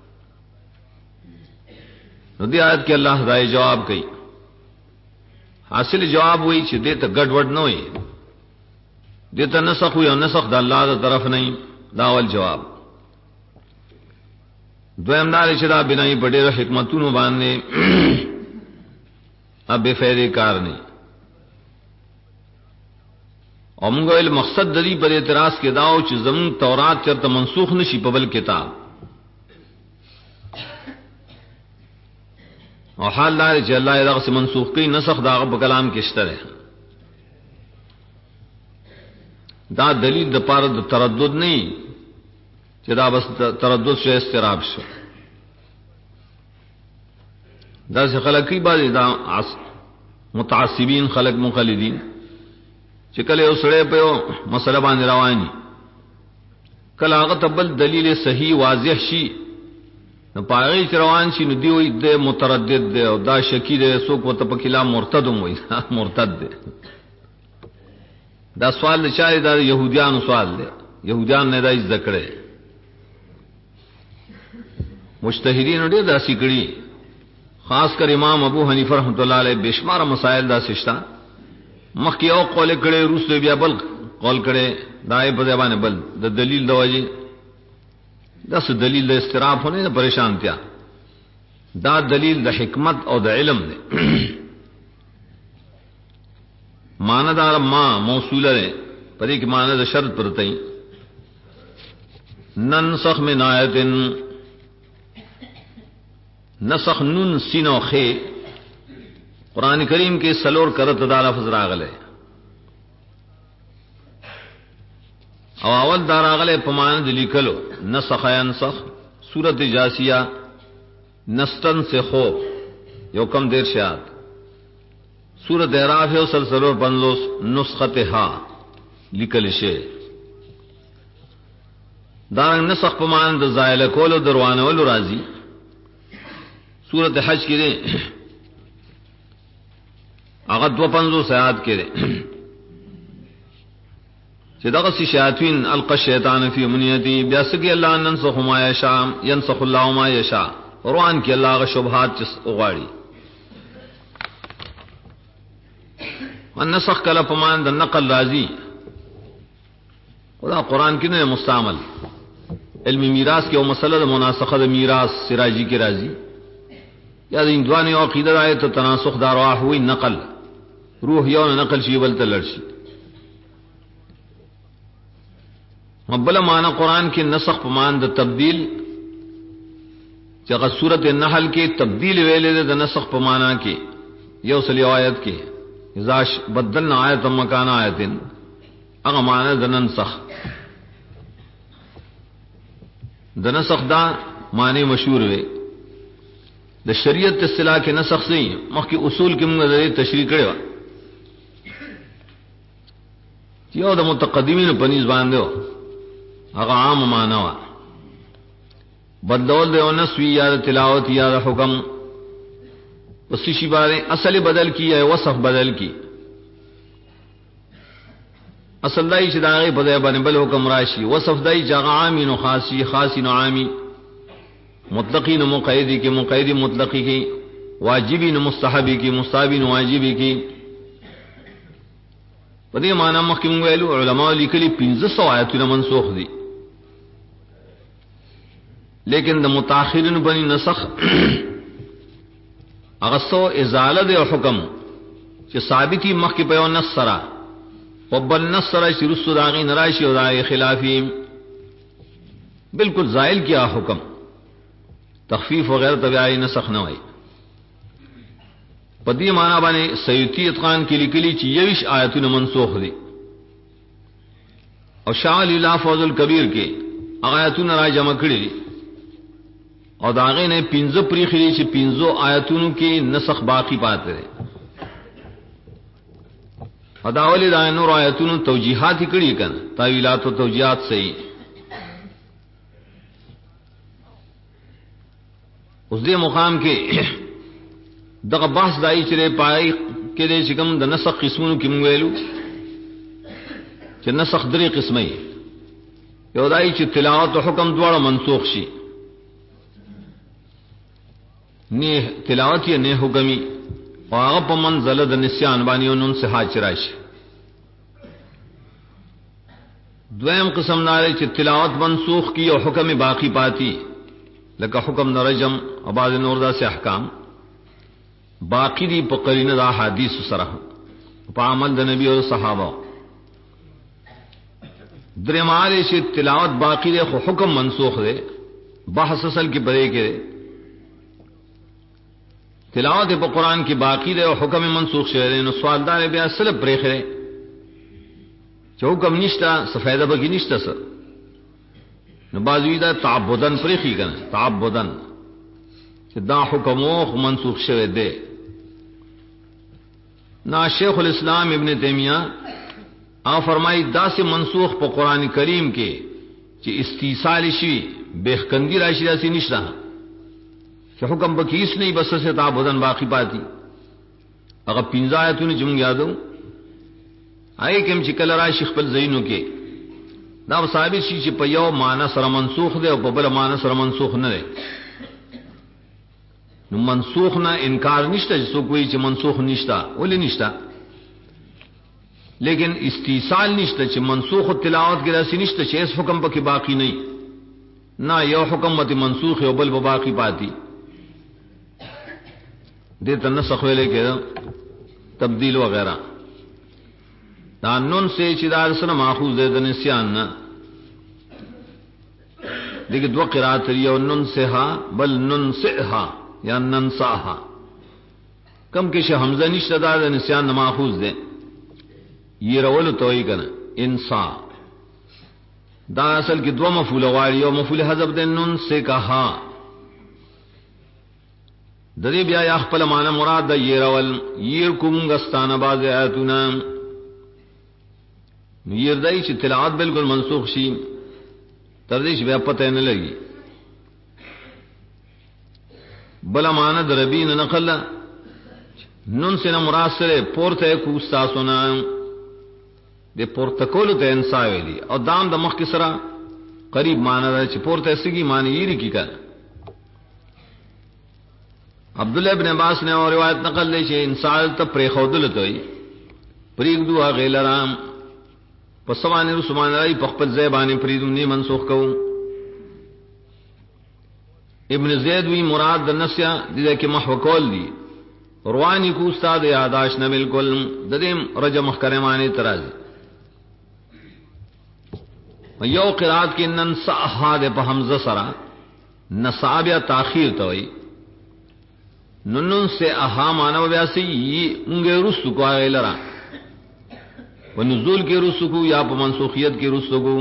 نو دی آیت کې الله راي جواب کوي حاصل جواب وایي چې دې ته ګډ وډ نه وي دې ته نسخ وي او نسخ د الله تر طرف نه دا ول جواب دویم دا چې دا بنای په ډېر حکمتونو باندې اب بے فائدې کار نه او موږ ول مقصد د دې پر اعتراض کې داو چې زمون تورات چرته منسوخ نشي په بل کتاب او حال دا چې الله یې دغه منسوخ کوي نسخ داغه په کلام کې شته دا دلیل د پاره د تردد نه چې دا بس تردد شو استراب شو دا چې خلقی باندې دا متعصبین خلق مقلدین چې کله یو سړی په مسله باندې رواني کله هغه تبل دلیل صحیح واضح شي نو پاره روان شي نو دی وي د متردد دی او دا شکی دی څوک وته په کلام مرتد وي مرتد دی دا سوال چې دا يهوديان سوال دی يهوديان نه دای ذکر مجتهدین ډېر داسې کړي خاص کر امام ابو حنیفه رحمۃ اللہ علیہ بشمار مسائل دا سشتا مخکې او قول کړي روسو بیا بل قول کړي دای په ځبانه بل د دلیل د وجه دا څه دلیل د استراف نه پریشانتیا دا دلیل د حکمت او د علم دی मानदार मां मौसूल है परी की मानद शर्त परतई ननसख में आयतिन नसख नुन सीनो खे कुरान करीम के सलोर करत दा लफ्ज रागले और अवल दारागले पमानद लिखलो नसख यनसख सूरत जासिया नस्तन से खो यो कम देर शाद सूरत एराफ है सलसलोर पंलोस नुस्खत हा लिखल शे दारंग नसख पमानद जायल कोलो दरवान वल राजी सूरत हज के दे अगत व पंजो सयाद के दे चिदगसी शयातीन अलक शैतान फी मुनियती ब्यासकी अल्लाह ननसख मा यशा यनसख अल्लाह मा यशा कुरान की अल्लाह का शुबहात चिस उगाड़ी नसख कला पमान द नकल राजी खुदा कुरान की ने मुस्तामल इल्मी मीरास के मसला मुनासखत मीरास सिराजी के राजी या इन दुआने और क़ीदत आए तो तनासुख दारवाह हुई नकल रूह यौन नकल शीबल तलर्शी मब्बला माना कुरान के नसख पमान द तब्दील जगह सूरत नहल के तब्दील वेले द नसख पमाना के यौसली आयत के इजाश बदलन आयत मकान आयतिन अग माना द ननसख द नसख दा माने मशहूर वे द शरीयत इस्तिलाह के नसख से मख के उसूल के मुंगे तशरीह करे यो द मुतक़द्दिमीन पनीज बांधो अग आम मानवा बदौल दे नस्वी या तिलावत या हुक्म उसी शिबारे असल बदल की या वसफ बदल की असल दाई चिदागे बदे बने बल हुक्म राशि वसफ दाई जगह आमी नो खासी खासी नो आमी मुतलकी न मुक़ैदी की मुक़ैदी मुतलकी की वाजिबी न मुस्तहबी की मुस्ताबी न वाजिबी की पदे माना मखिम वेलु उलमा लिखली 1500 आयतुन मनसूख दी लेकिन द मुताखिरिन बनी नसख अगसो इजालत और हुक्म कि साबिती मख के पयो नसरा वबल नसरा शिरुसुदागी नराशी उदाए खिलाफी बिल्कुल जायल किया हुक्म तखफीफ वगैरह तबियाई नसख न हुई पदी माना बने सयुती इत्कान की लिखली चियविश आयतुन मनसूख दी और शाह लीला फौजुल कबीर के आयतुन राय जमा कड़ी और दागे ने 15 प्रीखिली ची 15 आयतुन की नसख बाकी पाते रहे अदावली दायनूर आयतुन तौजीहात ही कड़ी कन तावीलात व तौजीहात सही उस दे मुकाम के दग बहस दाई चरे पाई के दे चिकम द नसख किस्मुन की मुंगेलू च नसख दरी किस्मई योदाई च तिलावत हुक्म द्वारा मनसूख शी ने तिलावत या ने हुक्मी वागप मन जलद निस्यान बानी उन से हाचराश द्वैम किस्म नारे च तिलावत मनसूख की और हुक्म बाकी पाती लका हुक्म न रजम अबाद नोरदा से अहकाम बाकी दी पकरीन दा हादीस सरह पामल द नबी और सहाबा द्रेमारे से तिलावत बाकी दे हुक्म मनसूख दे बहस असल की बरे के तिलावत पर कुरान की बाकी दे और हुक्म मनसूख शेरे न सवालदार बया सलब प्रेखरे चौकम निष्ठा सफेद बगी निष्ठा स न बाजुदा ताबुदन प्रेखी कन ताबुदन दा हुक्म मनसूख शेरे दे ना शेखुल इस्लाम इब्न तैमिया आ फरमाई दा से मनसूख पर कुरान करीम के कि इस्तीसाल शी बेखकंदी राशि राशि निष्ठा कि हुक्म बकीस नहीं बस से ताबुदन बाकी पाती अगर 15 आयतुन जुम यादो आए केम चिकल राशि खपल जैनो के ना साबित शी च पयो माना सर मनसूख दे और बबल माना सर मनसूख न दे मनसूख ना इनकार निष्ठा जिसको कोई च मनसूख निष्ठा ओले निष्ठा लेकिन इस्तीसाल निष्ठा च मनसूख तिलावत के राशि निष्ठा च इस हुक्म पर बाकी नहीं ना यह हुक्म मत मनसूख है बल बाकी पाती दे तन सखवेले के तब्दील वगैरह دا نون سے چې دا سره ماخوذ ده د نسیان نه دغه دوه قرات یو نون سها بل نون سها یا ننساها کم کې شه حمزه نشته دا د نسیان نه ماخوذ ده یہ رول توي کنه انسا دا اصل کې دوه مفعول غواړي او مفعول حذف ده نون سے کها د دې بیا یا خپل معنا مراد د یہ رول ير کوم غستانه باز آیاتنا ير دای چې تلاوت بالکل منسوخ شي تر دې چې بیا پته نه لګي بل معنا د ربین نقل نون سره مراد سره پورته کو استاسونه د پورتکول ته انسا ویلي او دام د مخ کې سره قریب معنا ده چې پورته سګي معنی یې کی کړه عبد الله ابن عباس نے اور روایت نقل لی چې انسان ته پرې خودل ته وي پرېګ دوه غیلرام پسوانه رسمان راي په خپل ځای باندې پرېدو نه منسوخ کوم ابن زید وی مراد د نسیا دې کې محو کول دي رواني کو استاد یاداش نه بالکل د دې رجم کرمانه ترازی یو قرات کې ننصح د په حمزه سره نصاب یا تاخير ته وي نن سے اها مانو بیاسی مونږه رسو کو ایلرا و نزول کې رسو کو یا په منسوخیت کې رسو کو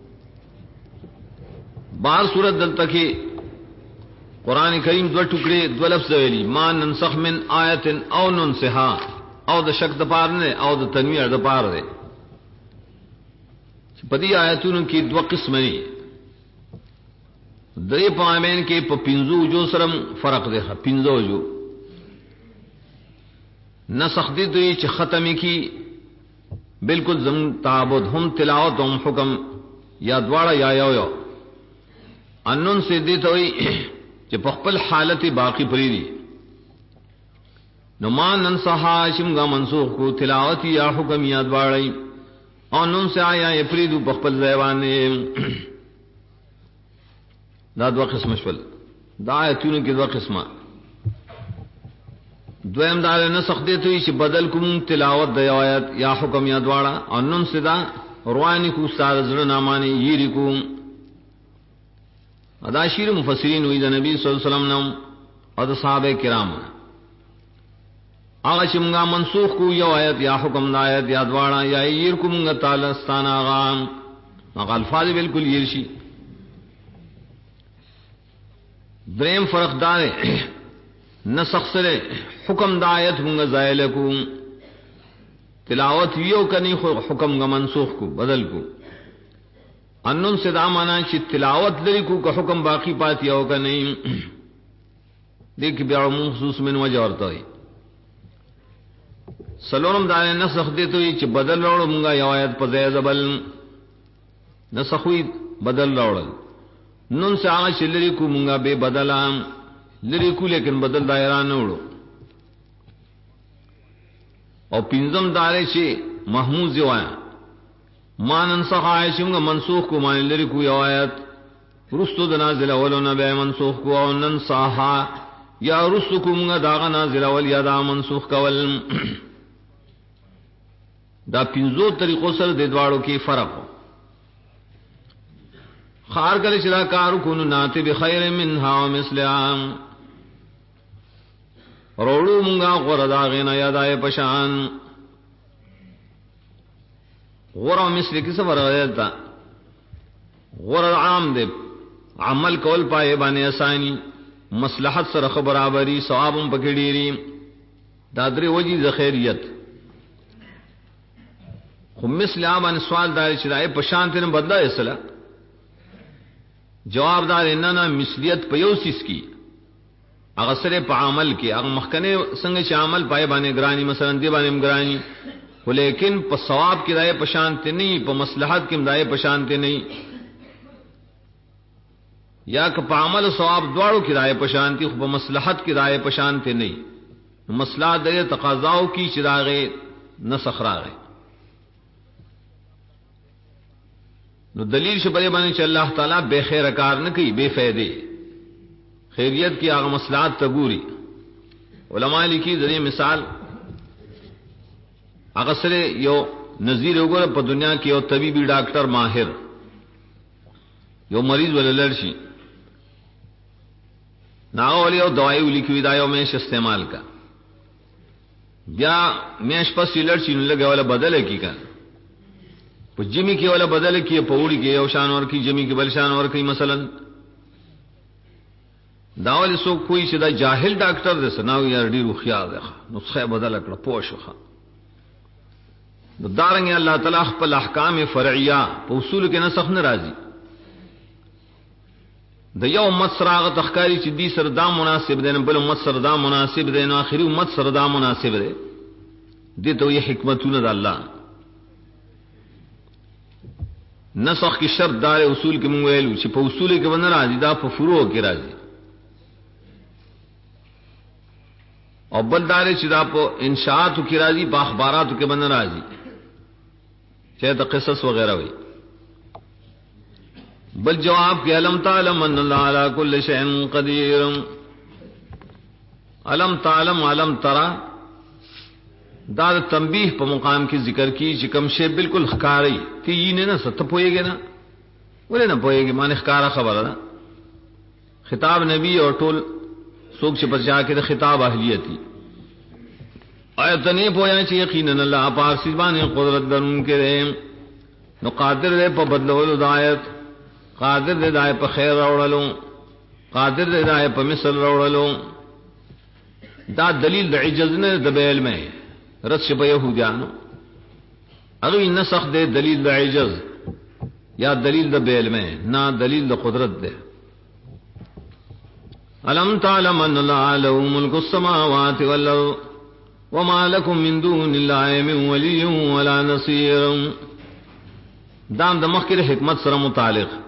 بار صورت دلته کې قران کریم دو ټوکړي دو لفظ ویلي ما ننسخ من آیت او ننسها او د شک د پار نه او د تنویر د پار ده په دې آیتونو کې دوه قسم دي درې پامین کې په پینځو جو سره فرق دی پینځو جو نسخ دي دوی چې ختمي کی بالکل زم تعبد هم تلاوت هم حکم یا دواړه یا یو انن سے دي ته وي چې په خپل حالت باقی پری دي نو ما ننسها شمغه منسوخ کو تلاوت یا حکم یا دواړه انن سے آیا پریدو په خپل ځای باندې دا دوه قسم شول دا آیتونو کې دوه قسمه دویم دا نسخ دي ته چې بدل کوم تلاوت د آیات یا حکم یا دواړه انن صدا رواني کو استاد زړه نامانی یری کوم ادا شیر مفسرین وی د نبی صلی الله علیه وسلم نو او د صحابه کرام هغه چې موږ منسوخ کو یو آیت یا حکم د آیت یا دواړه یا یری کوم تعالی ستانه هغه الفاظ بالکل یرشي دریم فرق دار نسخ سره حکم د آیت موږ زایل کو تلاوت یو کني حکم غ منسوخ کو بدل کو انن صدا معنا چې تلاوت لري کو که حکم باقی پات یو کني دیکھ بیا مخصوص من وجه ورته سلورم دار نسخ دي ته چې بدل راوړو موږ یو آیت په ځای زبل نسخوي بدل راوړل نن ساغه چې لري کو مونږه به بدلام لري کو لیکن بدل دایره نه وړو او پینځم دارې چې محمود زوایا ما ننسخ عائشمغه منسوخ کو مان لري کو یو آیت رستو د نازل اولونه به منسوخ کو او ننسخها یا رستو کومغه داغه نازل اول یا دا منسوخ کول دا پینځو طریقو سره د دواړو کې فرق خار کله چې دا کارو کو نو ناته به خیر منها ومثلها روړو مونږه غردا غنا یادای پشان غره مثل کی څه ورایتا غره عام دې عمل کول پای باندې اسانی مصلحت سره برابرۍ ثوابم پکړيري دا درې وجې د خیریت خو مثل عام سوال دار چې دای پشان ته بدلا اصله جواب دار اننا مثلیت په یو سیس کی هغه سره په عمل کې هغه مخکنه څنګه چې عمل پای باندې ګرانی مثلا دی باندې ګرانی ولیکن په ثواب کې دای په شان ته نه په مصلحت کې دای په شان ته نه یا که په عمل او ثواب دواړو کې دای په شان ته خو په مصلحت کې دای په شان ته نه مصلحت د تقاضاو کې چې داغه نسخ راغی نو دلیل شپه باندې چې الله تعالی به خیر کار نه کوي به فائدې خیریت کی هغه مصلحت ته ګوري علما لیکي ذری مثال هغه سره یو نظیر وګوره په دنیا کې یو طبيبي ډاکټر ماهر یو مریض وللر شي ناول یو دوايي ولیکي دا یو مېش استعمال کا بیا مېش پس لړ شي نو لګا ولا بدل کی کا په جمی کې ولا بدل کی په وړي کې یو شان ور کی جمی کې بل شان ور کی مثلا داول سو کوئی چې دا جاهل ډاکټر دې سناو یار ډیرو خیال ده نسخه بدل کړه پوښخه نو دارنګ الله تعالی خپل احکام فرعیه په اصول کې نسخ نه راځي د یو امت سره تخکاری چې دې سره دا مناسب دي نه بل امت سره دا مناسب دي نو اخري امت سره دا مناسب دي دې ته یې حکمتونه د الله نسخ کی شرط دار اصول کې مونږ ویلو چې په اصول کې باندې راځي دا په فروع کې راځي او بل دار چې دا په انشاءات کې راځي په اخباراتو کې باندې راځي چې د قصص وغیرہ وي بل جواب کې علم تعلم ان الله على كل شيء قدير علم تعلم علم ترى دا تنبیہ په مقام کې ذکر کی چې کوم شی بالکل ښکاری تی نه ست پويږي نه ولې نه پويږي معنی ښکارا خبره ده خطاب نبی او ټول څوک چې پر جا کې د خطاب اهلیتی آیت نه پویا چې یقینا الله پارسی باندې قدرت درونکې نو قادر دی په بدلولو د آیت قادر دی دای په خیر راوړلو قادر دی دای په مثل راوړلو دا دلیل د عجز نه د بیل مې رد شبه یهودیانو اغوی نسخ دے دلیل دا عجز یا دلیل دا بیل میں نا دلیل دا قدرت دے علم تعلم ان اللہ له ملک السماوات والارض وما لكم من دون اللہ من ولی ولا نصیر دام دا مخکر حکمت سره متعلق